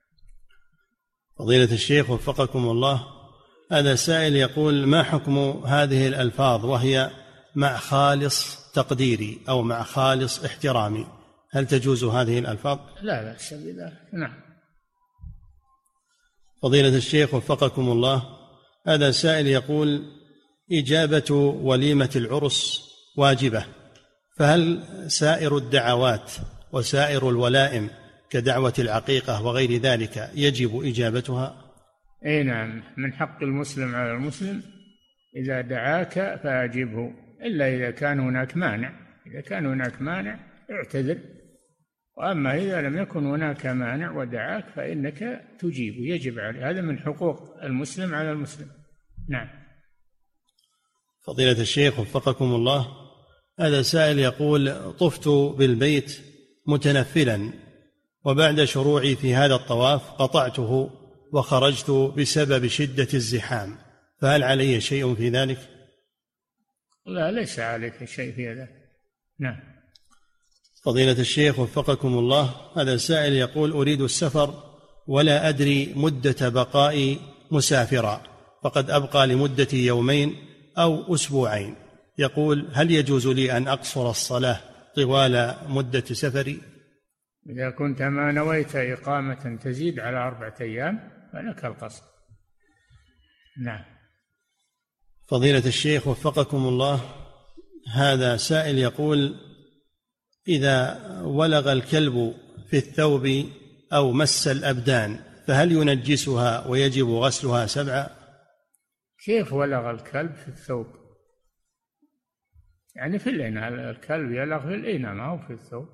فضيلة الشيخ وفقكم الله، هذا سائل يقول: ما حكم هذه الألفاظ وهي مع خالص تقديري أو مع خالص احترامي؟ هل تجوز هذه الألفاظ؟ لا بأس بذلك. نعم. فضيلة الشيخ وفقكم الله، هذا سائل يقول: إجابة وليمة العرس واجبة، فهل سائر الدعوات وسائر الولائم كدعوة العقيقة وغير ذلك يجب إجابتها؟ أي نعم، من حق المسلم على المسلم إذا دعاك فأجبه، إلا إذا كان هناك مانع، إذا كان هناك مانع اعتذر، وأما إذا لم يكن هناك مانع ودعاك فإنك تجيب، يجب عليه، هذا من حقوق المسلم على المسلم. نعم. فضيلة الشيخ وفقكم الله، هذا سائل يقول: طفت بالبيت متنفلا، وبعد شروعي في هذا الطواف قطعته وخرجت بسبب شدة الزحام، فهل علي شيء في ذلك؟ لا، ليس عليك شيء في ذلك. نعم. فضيلة الشيخ وفقكم الله، هذا سائل يقول: أريد السفر ولا أدري مدة بقائي مسافرا، فقد أبقى لمدة 2 أو أسبوعين، يقول: هل يجوز لي أن أقصر الصلاة طوال مدة سفري؟ إذا كنت ما نويت إقامة تزيد على 4 أيام فلك القصر. نعم. فضيلة الشيخ وفقكم الله، هذا سائل يقول: إذا ولغ الكلب في الثوب أو مس الأبدان فهل ينجسها ويجب غسلها 7؟ كيف ولغ الكلب في الثوب؟ يعني في الإناء، الكلب يلغ في الإناء ما هو في الثوب،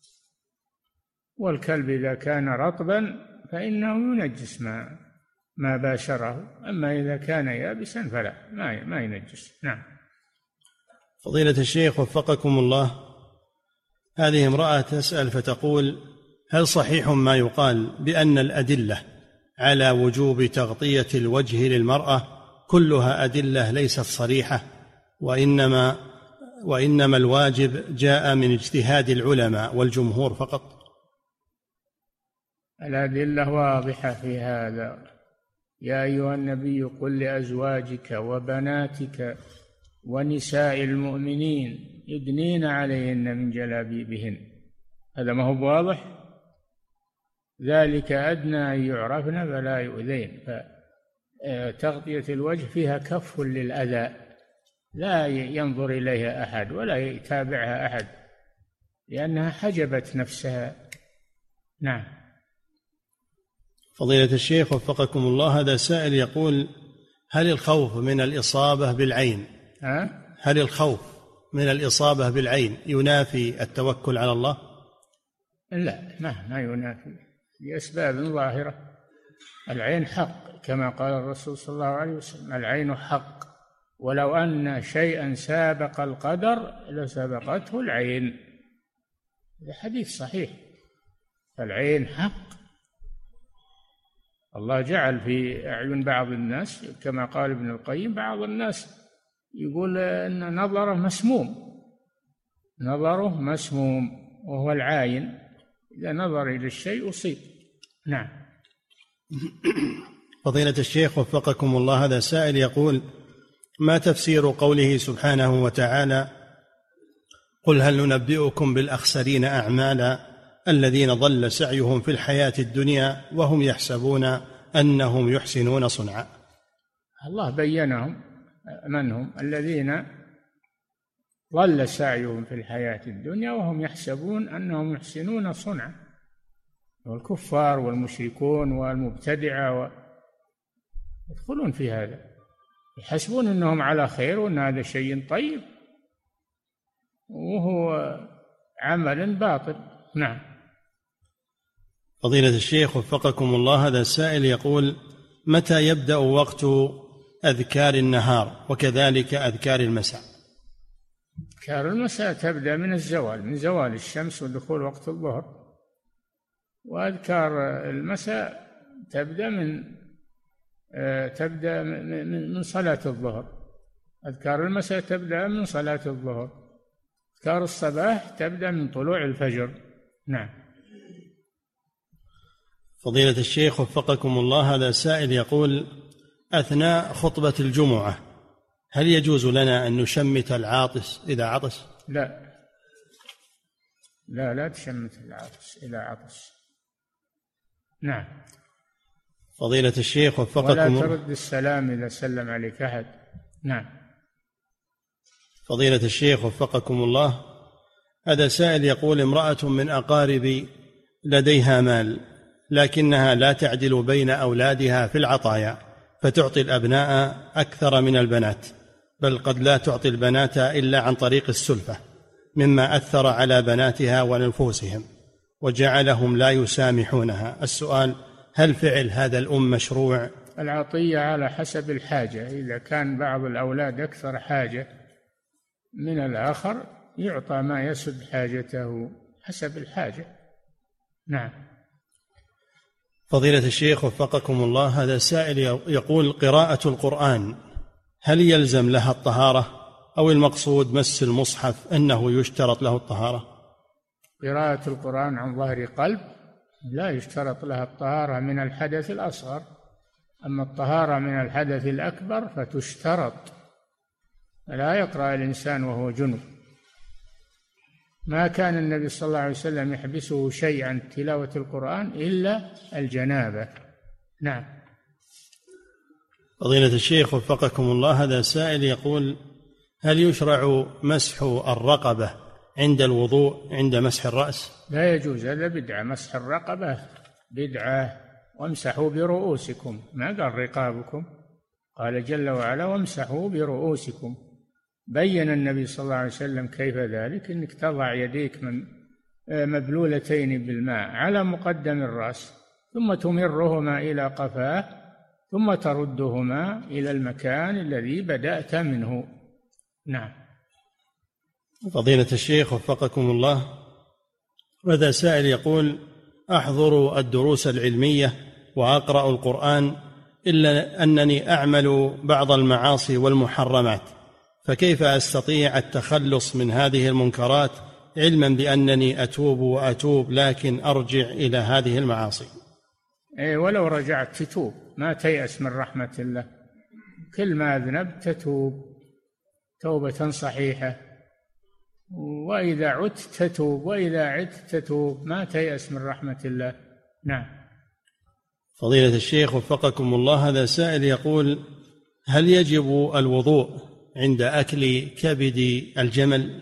والكلب إذا كان رطبا فإنه ينجس ما باشره، أما إذا كان يابسا فلا ما ينجس. نعم. فضيلة الشيخ وفقكم الله، هذه امرأة تسأل فتقول: هل صحيح ما يقال بأن الأدلة على وجوب تغطية الوجه للمرأة كلها أدلة ليست صريحة، وإنما الواجب جاء من اجتهاد العلماء والجمهور فقط؟ الأدلة واضحة في هذا: يا أيها النبي قل لأزواجك وبناتك ونساء المؤمنين يدنين عليهن من جلابيبهن، هذا ما هو واضح؟ ذلك أدنى أن يعرفن فلا يؤذين. فتغطية الوجه فيها كف للأذى، لا ينظر إليها أحد ولا يتابعها أحد، لأنها حجبت نفسها. نعم. فضيلة الشيخ وفقكم الله، هذا سائل يقول: هل الخوف من الإصابة بالعين هل الخوف من الإصابة بالعين ينافي التوكل على الله؟ لا، ما ينافي، لأسباب ظاهرة. العين حق كما قال الرسول صلى الله عليه وسلم: العين حق، ولو أن شيئا سابق القدر لسبقته العين، هذا حديث صحيح. العين حق، الله جعل في أعين بعض الناس كما قال ابن القيم، بعض الناس يقول أن نظره مسموم وهو العاين، إذا نظر إلى الشيء أصيب. نعم. فضيلة الشيخ وفقكم الله، هذا سائل يقول: ما تفسير قوله سبحانه وتعالى: قل هل ننبئكم بالأخسرين أعمالا الذين ضل سعيهم في الحياة الدنيا وهم يحسبون أنهم يحسنون صنعا؟ الله بينهم من هم: الذين ضل سعيهم في الحياة الدنيا وهم يحسبون أنهم يحسنون صنعا. والكفار والمشركون والمبتدعة يدخلون في هذا، يحسبون أنهم على خير وأن هذا شيء طيب وهو عمل باطل. نعم. فضيلة الشيخ وفقكم الله، هذا السائل يقول: متى يبدأ وقت أذكار النهار وكذلك أذكار المساء؟ أذكار المساء تبدأ من الزوال، من زوال الشمس ودخول وقت الظهر. وأذكار المساء تبدأ من صلاة الظهر. أذكار المساء تبدأ من صلاة الظهر. أذكار الصباح تبدأ من طلوع الفجر. نعم. فضيلة الشيخ وفقكم الله، هذا سائل يقول: أثناء خطبة الجمعة هل يجوز لنا أن نشمت العاطس إذا عطس؟ لا تشمت العاطس إذا عطس. نعم. فضيلة الشيخ وفقكم، ولا ترد السلام إذا سلم عليك أحد. نعم. فضيلة الشيخ وفقكم الله، هذا سائل يقول: امرأة من أقاربي لديها مال لكنها لا تعدل بين أولادها في العطايا، فتعطي الأبناء أكثر من البنات، بل قد لا تعطي البنات إلا عن طريق السلفة، مما أثر على بناتها ونفوسهم وجعلهم لا يسامحونها. السؤال: هل فعل هذا الأم مشروع؟ العطية على حسب الحاجة. إذا كان بعض الأولاد أكثر حاجة من الآخر يعطى ما يسد حاجته حسب الحاجة. نعم. فضيلة الشيخ وفقكم الله، هذا سائل يقول: قراءة القرآن هل يلزم لها الطهارة أو المقصود مس المصحف أنه يشترط له الطهارة؟ قراءة القرآن عن ظهر قلب لا يشترط لها الطهارة من الحدث الأصغر، أما الطهارة من الحدث الأكبر فتشترط. لا يقرأ الإنسان وهو جنب. ما كان النبي صلى الله عليه وسلم يحبسه شيء عن تلاوة القرآن إلا الجنابة. نعم. فضيلة الشيخ وفقكم الله، هذا سائل يقول: هل يشرع مسح الرقبة عند الوضوء عند مسح الرأس؟ لا يجوز، هذا بدعة. مسح الرقبة بدعة. وامسحوا برؤوسكم، ما قال رقابكم، قال جل وعلا: وامسحوا برؤوسكم. بين النبي صلى الله عليه وسلم كيف ذلك، انك تضع يديك مبلولتين بالماء على مقدم الرأس، ثم تمرهما إلى قفاه، ثم تردهما إلى المكان الذي بدأت منه. نعم. فضيلة الشيخ وفقكم الله، هذا سائل يقول: أحضر الدروس العلمية وأقرأ القرآن، إلا أنني أعمل بعض المعاصي والمحرمات، فكيف أستطيع التخلص من هذه المنكرات علما بأنني أتوب لكن أرجع إلى هذه المعاصي؟ ولو رجعت تتوب، ما تيأس من رحمة الله. كل ما أذنبت تتوب توبة صحيحة، وإذا عدت تتوب، وإذا عدت تتوب، ما تيأس من رحمة الله. نعم. فضيلة الشيخ وفقكم الله، هذا سائل يقول: هل يجب الوضوء عند أكل كبد الجمل؟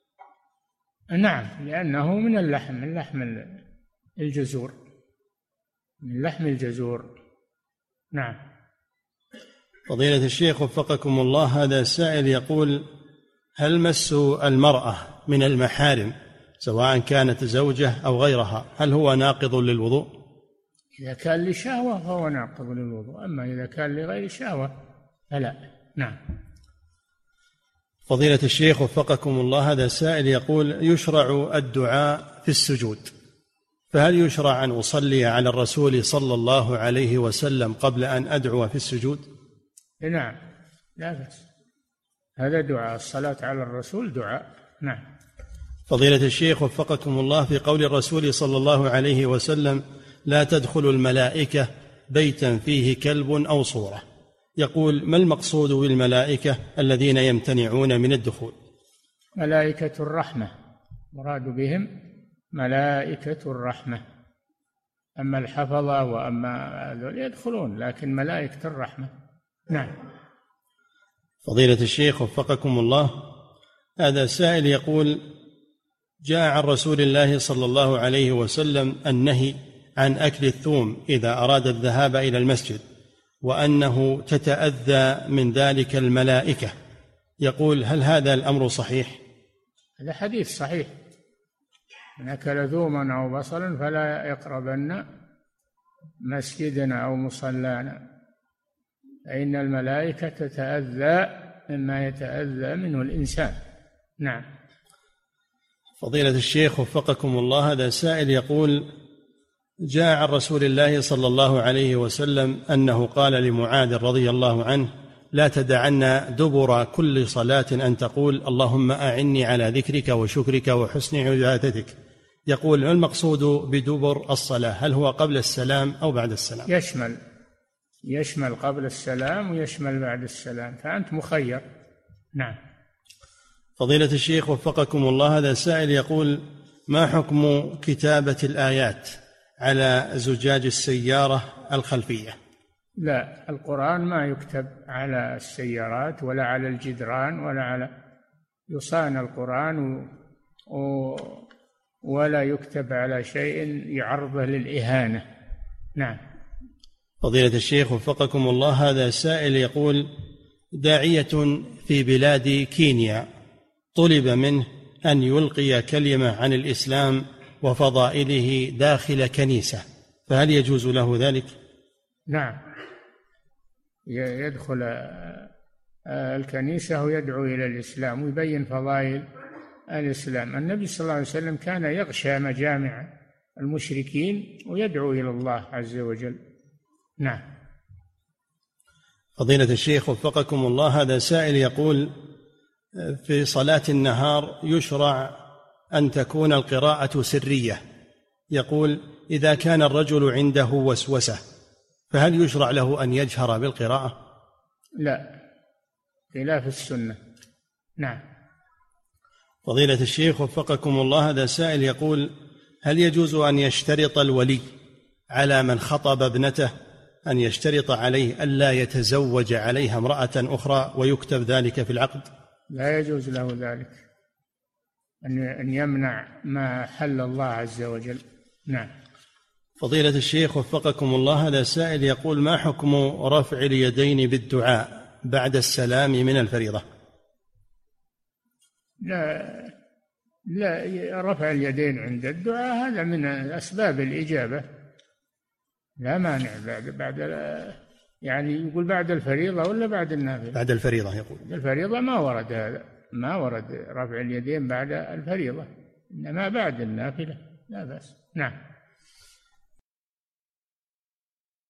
نعم، لأنه من اللحم، من لحم الجزور، من لحم الجزور. نعم. فضيلة الشيخ وفقكم الله، هذا السائل يقول: هل مس المرأة من المحارم سواء كانت زوجة أو غيرها هل هو ناقض للوضوء؟ إذا كان لشهوة فهو ناقض للوضوء، أما إذا كان لغير شهوة فلا. نعم. فضيلة الشيخ وفقكم الله، هذا السائل يقول: يشرع الدعاء في السجود، فهل يشرع أن أصلي على الرسول صلى الله عليه وسلم قبل أن أدعو في السجود؟ نعم، لا بأس، هذا دعاء. الصلاة على الرسول دعاء. نعم. فضيلة الشيخ وفقكم الله، في قول الرسول صلى الله عليه وسلم: لا تدخل الملائكة بيتا فيه كلب أو صورة، يقول: ما المقصود بالملائكة الذين يمتنعون من الدخول؟ ملائكة الرحمة، مراد بهم ملائكة الرحمة. أما الحفظة وأما هذول يدخلون، لكن ملائكة الرحمة. نعم. فضيلة الشيخ وفقكم الله، هذا سائل يقول: جاء عن رسول الله صلى الله عليه وسلم النهي عن أكل الثوم إذا أراد الذهاب إلى المسجد، وأنه تتأذى من ذلك الملائكة. يقول: هل هذا الأمر صحيح؟ هذا حديث صحيح: من أكل ثوما أو بصلا فلا يقربن مسجدنا أو مصلانا، فإن الملائكة تتأذى مما يتأذى منه الإنسان. نعم. فضيلة الشيخ وفقكم الله، هذا سائل يقول: جاء عن رسول الله صلى الله عليه وسلم أنه قال لمعاذ رضي الله عنه: لا تدعن دبر كل صلاة أن تقول اللهم أعني على ذكرك وشكرك وحسن عبادتك. يقول: ما المقصود بدبر الصلاة؟ هل هو قبل السلام أو بعد السلام؟ يشمل قبل السلام ويشمل بعد السلام، فأنت مخير. نعم. فضيلة الشيخ وفقكم الله، هذا سائل يقول: ما حكم كتابة الآيات على زجاج السيارة الخلفية؟ لا، القرآن ما يكتب على السيارات ولا على الجدران ولا على، يصان القرآن ولا يكتب على شيء يعرضه للإهانة. نعم. فضيلة الشيخ وفقكم الله، هذا سائل يقول: داعية في بلاد كينيا طلب منه أن يلقي كلمة عن الإسلام وفضائله داخل كنيسة، فهل يجوز له ذلك؟ نعم، يدخل الكنيسة ويدعو إلى الإسلام ويبين فضائل الإسلام. النبي صلى الله عليه وسلم كان يغشى مجامع المشركين ويدعو إلى الله عز وجل. نعم. فضيلة الشيخ وفقكم الله، هذا سائل يقول: في صلاة النهار يشرع أن تكون القراءة سرية. يقول: إذا كان الرجل عنده وسوسة فهل يشرع له أن يجهر بالقراءة؟ لا، خلاف السنة. نعم. فضيلة الشيخ وفقكم الله، هذا سائل يقول: هل يجوز أن يشترط الولي على من خطب ابنته أن يشترط عليه ألا يتزوج عليها امرأة أخرى ويكتب ذلك في العقد؟ لا يجوز له ذلك، أن يمنع ما حل الله عز وجل. نعم. فضيلة الشيخ وفقكم الله، هذا سائل يقول: ما حكم رفع اليدين بالدعاء بعد السلام من الفريضة؟ لا، رفع اليدين عند الدعاء هذا من أسباب الإجابة، لا مانع. بعد يعني يقول بعد الفريضة ولا بعد النافلة؟ بعد الفريضة. يقول الفريضة ما ورد هذا، ما ورد رفع اليدين بعد الفريضة، إنما بعد النافلة لا بأس. نعم.